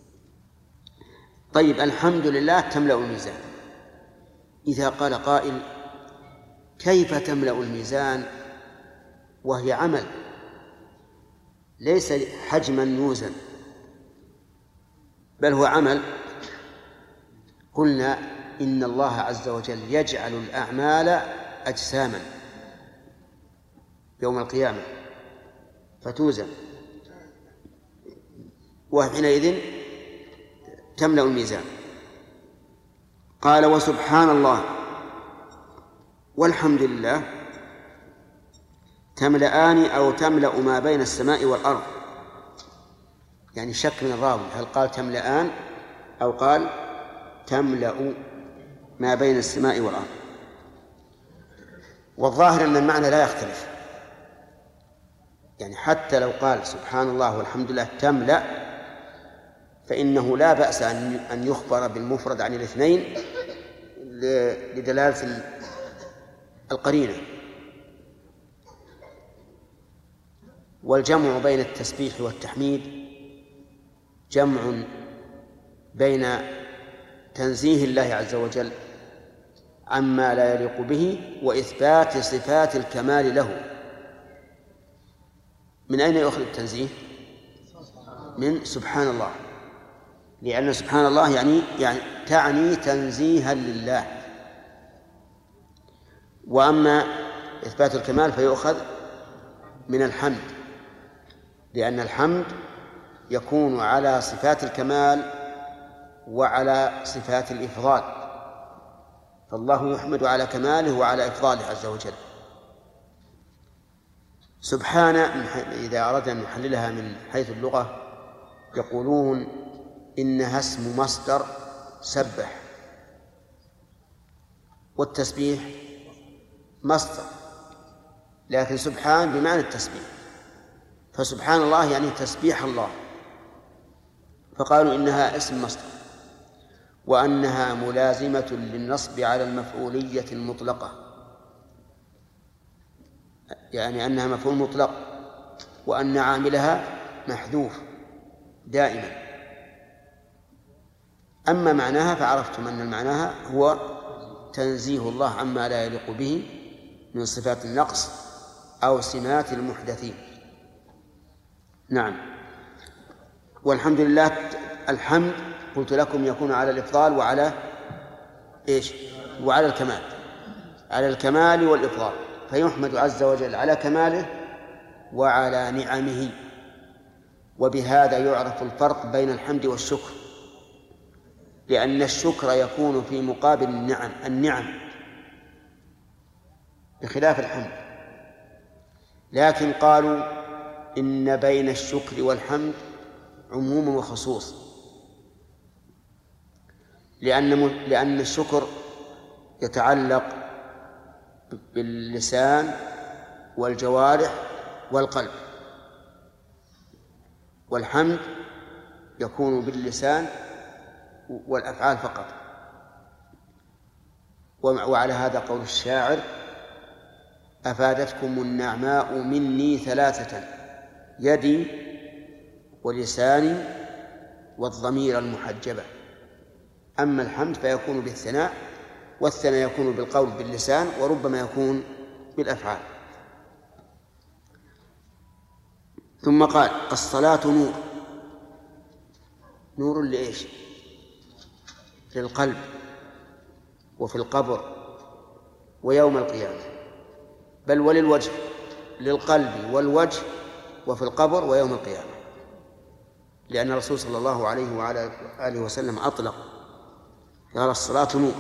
[SPEAKER 1] طيب، الحمد لله تملأ الميزان. إذا قال قائل: كيف تملأ الميزان وهي عمل ليس حجما يوزن بل هو عمل؟ قلنا: إن الله عز وجل يجعل الأعمال أجساما يوم القيامة فتوزن، وحينئذ تملأ الميزان. قال: وسبحان الله والحمد لله تملأان أو تملأ ما بين السماء والأرض. يعني شك من الراوي، هل قال تملأان أو قال تملأ ما بين السماء والأرض؟ والظاهر أن المعنى لا يختلف، يعني حتى لو قال سبحان الله والحمد لله تملأ فإنه لا بأس أن يخبر بالمفرد عن الاثنين لدلالة القرينة. والجمع بين التسبيح والتحميد جمع بين تنزيه الله عز وجل عما لا يليق به وإثبات صفات الكمال له. من أين يؤخذ التنزيه؟ من سبحان الله، لأن سبحان الله يعني يعني تعني تنزيها لله. وأما إثبات الكمال فيؤخذ من الحمد، لأن الحمد يكون على صفات الكمال وعلى صفات الإفضال، فالله يحمد على كماله وعلى إفضاله عز وجل. سبحان إذا أردنا أن نحللها من حيث اللغة يقولون إنها اسم مصدر سبح، والتسبيح مصدر، لكن سبحان بمعنى التسبيح، فسبحان الله يعني تسبيح الله، فقالوا إنها اسم مصدر، وأنها ملازمة للنصب على المفعولية المطلقة، يعني أنها مفعول مطلق، وأن عاملها محذوف دائما. أما معناها فعرفتم أن معناها هو تنزيه الله عما لا يليق به من صفات النقص أو سمات المحدثين. نعم. والحمد لله، الحمد قلت لكم يكون على الإفضال وعلى إيش؟ وعلى الكمال، على الكمال والإفضال، فيحمد عز وجل على كماله وعلى نعمه. وبهذا يعرف الفرق بين الحمد والشكر، لأن الشكر يكون في مقابل النعم النعم بخلاف الحمد. لكن قالوا إن بين الشكر والحمد عموم وخصوص، لأن لأن الشكر يتعلق باللسان والجوارح والقلب. والحمد يكون باللسان والأفعال فقط. وعلى هذا قول الشاعر: أفادتكم النعماء مني ثلاثة: يدي ولساني والضمير المحجبة. أما الحمد فيكون بالثناء، والثناء يكون بالقول باللسان، وربما يكون بالأفعال. ثم قال: الصلاة نور. نور لإيش؟ للقلب وفي القبر ويوم القيامة، بل وللوجه، للقلب والوجه وفي القبر ويوم القيامة، لأن الرسول صلى الله عليه وعلى آله وسلم أطلق قال: الصلاة نور.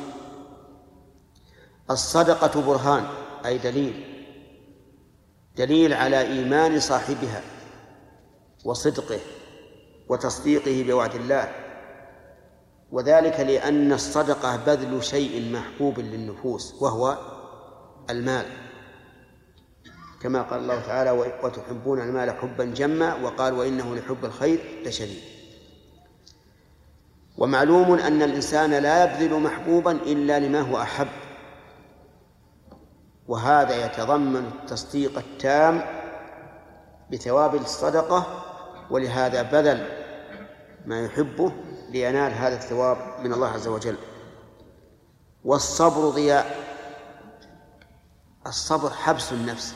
[SPEAKER 1] الصدقة برهان، أي دليل، دليل على إيمان صاحبها وصدقه وتصديقه بوعد الله، وذلك لأن الصدقة بذل شيء محبوب للنفوس وهو المال، كما قال الله تعالى: وتحبون المال حبا جما، وقال: وإنه لحب الخير لشديد. ومعلوم أن الإنسان لا يبذل محبوبا إلا لما هو أحب، وهذا يتضمن التصديق التام بثواب الصدقة، ولهذا بذل ما يحبه لينال هذا الثواب من الله عز وجل. والصبر ضياء. الصبر حبس النفس،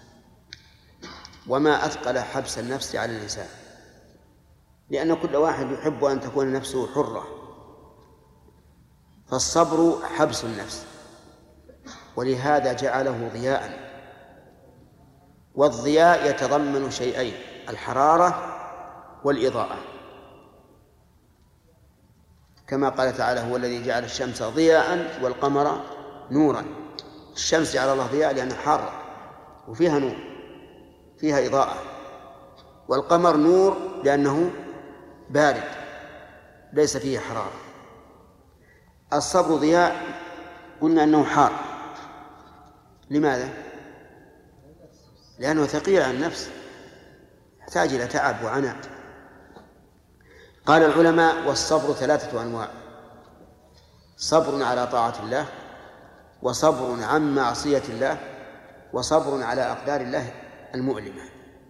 [SPEAKER 1] وما أثقل حبس النفس على الإنسان، لأن كل واحد يحب أن تكون نفسه حرة، فالصبر حبس النفس، ولهذا جعله ضياء. والضياء يتضمن شيئين: الحرارة والإضاءة، كما قال تعالى: هو الذي جعل الشمس ضياء والقمر نورا. الشمس جعل الله ضياء لأنها حارة وفيها نور، فيها إضاءة، والقمر نور لأنه بارد ليس فيه حرارة. الصبر ضياء قلنا أنه حار. لماذا؟ لأنه ثقيل على النفس، يحتاج إلى تعب وعناء. قال العلماء: والصبر ثلاثة أنواع: صبر على طاعة الله، وصبر عن معصية الله، وصبر على أقدار الله المؤلمة.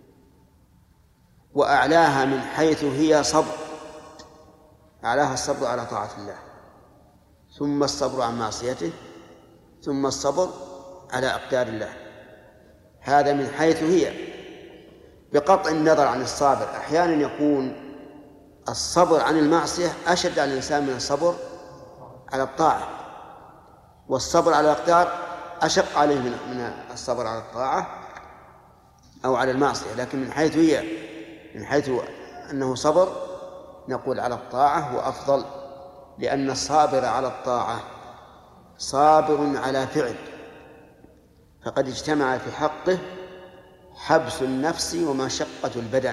[SPEAKER 1] وأعلاها من حيث هي صبر، أعلاها الصبر على طاعة الله، ثم الصبر عن معصيته، ثم الصبر على أقدار الله. هذا من حيث هي، بقطع النظر عن الصابر. أحيانا يكون الصبر عن المعصية أشد على الإنسان من الصبر على الطاعة، والصبر على الأقدار أشق عليه من الصبر على الطاعة أو على المعصية. لكن من حيث هي، من حيث أنه صبر، نقول على الطاعة هو أفضل، لأن الصابر على الطاعة صابر على فعل، فقد اجتمع في حقه حبس النفس ومشقة البدن.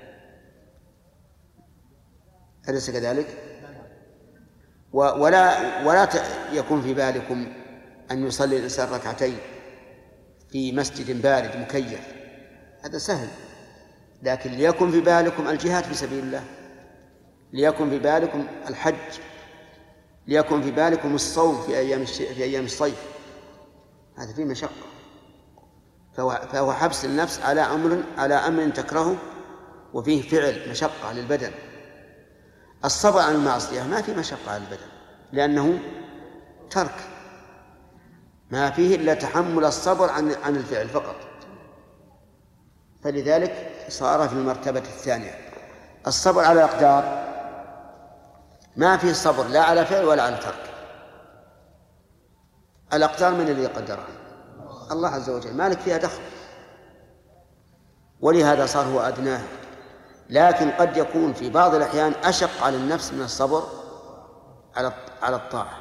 [SPEAKER 1] أليس كذلك؟ ولا ولا يكون في بالكم أن يصلي الإنسان ركعتين في مسجد بارد مكيف، هذا سهل، لكن ليكن في بالكم الجهاد في سبيل الله، ليكن في بالكم الحج، ليكن في بالكم الصوم في أيام في أيام الصيف، هذا فيه مشقة. فهو, فهو حبس النفس على أمر على أمر تكرهه وفيه فعل مشقة للبدن. الصبر عن المعصية ما في مشقة على البدن، لأنه ترك، ما فيه إلا تحمل الصبر عن عن الفعل فقط، فلذلك صار في المرتبة الثانية. الصبر على الأقدار ما فيه صبر لا على فعل ولا على ترك. الأقدار من الذي قدرها؟ الله عز وجل، مالك فيها دخل، ولهذا صار هو أدناه. لكن قد يكون في بعض الأحيان أشق على النفس من الصبر على على الطاعة.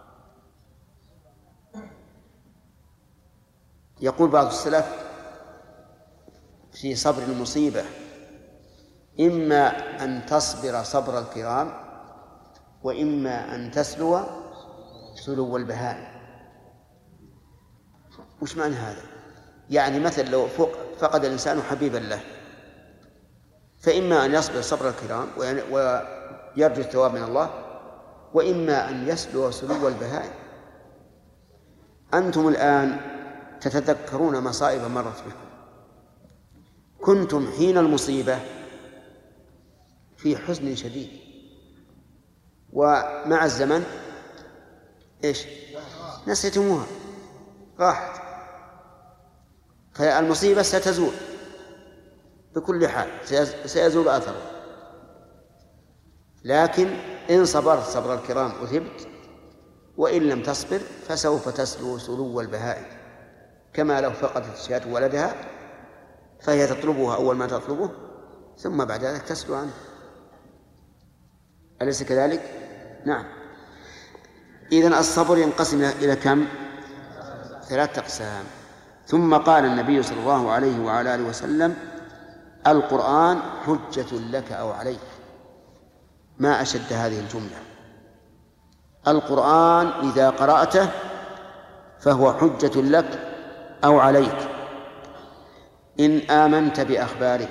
[SPEAKER 1] يقول بعض السلف في صبر المصيبة: إما أن تصبر صبر الكرام، وإما أن تسلو سلو البهائم. وش معنى هذا؟ يعني مثل لو فقد الإنسان حبيبا له، فإما أن يصبر صبر الكرام ويرجو الثواب من الله، وإما أن يسلو سلو البهائم. أنتم الآن تتذكرون مصائب مرت بكم، كنتم حين المصيبة في حزن شديد، ومع الزمن إيش؟ نسيتموها، راحت. فالمصيبة ستزول بكل حال، سيزول أثره، لكن إن صبرت صبر الكرام أثبت، وإن لم تصبر فسوف تسلو سلو البهائم، كما لو فقدت الشاة ولدها فهي تطلبها أول ما تطلبه، ثم بعد ذلك تسلو عنه. أليس كذلك؟ نعم. إذن الصبر ينقسم إلى كم؟ ثلاثة أقسام. ثم قال النبي صلى الله عليه وعلى آله وسلم: القرآن حجة لك أو عليك. ما أشد هذه الجملة! القرآن إذا قرأته فهو حجة لك أو عليك، إن آمنت بأخباره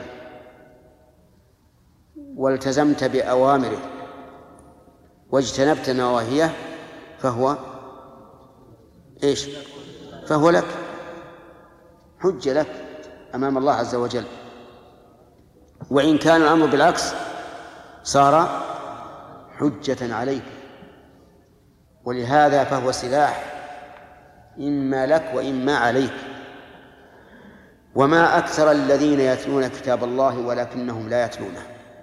[SPEAKER 1] والتزمت بأوامره واجتنبت نواهيه فهو إيش؟ فهو لك، حجة لك أمام الله عز وجل. وإن كان الأمر بالعكس صار حجة عليك، ولهذا فهو سلاح إما لك وإما عليك. وما أكثر الذين يتلون كتاب الله ولكنهم لا يتلونه،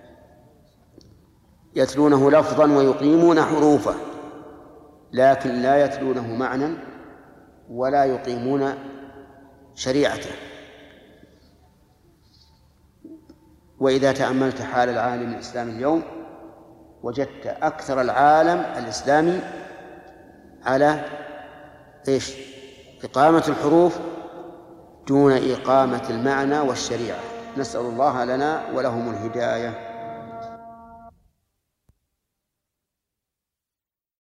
[SPEAKER 1] يتلونه لفظا ويقيمون حروفه، لكن لا يتلونه معنى ولا يقيمون شريعته. وإذا تأملت حال العالم الإسلامي اليوم وجدت أكثر العالم الإسلامي على إيش؟ إقامة الحروف دون إقامة المعنى والشريعة. نسأل الله لنا ولهم الهداية.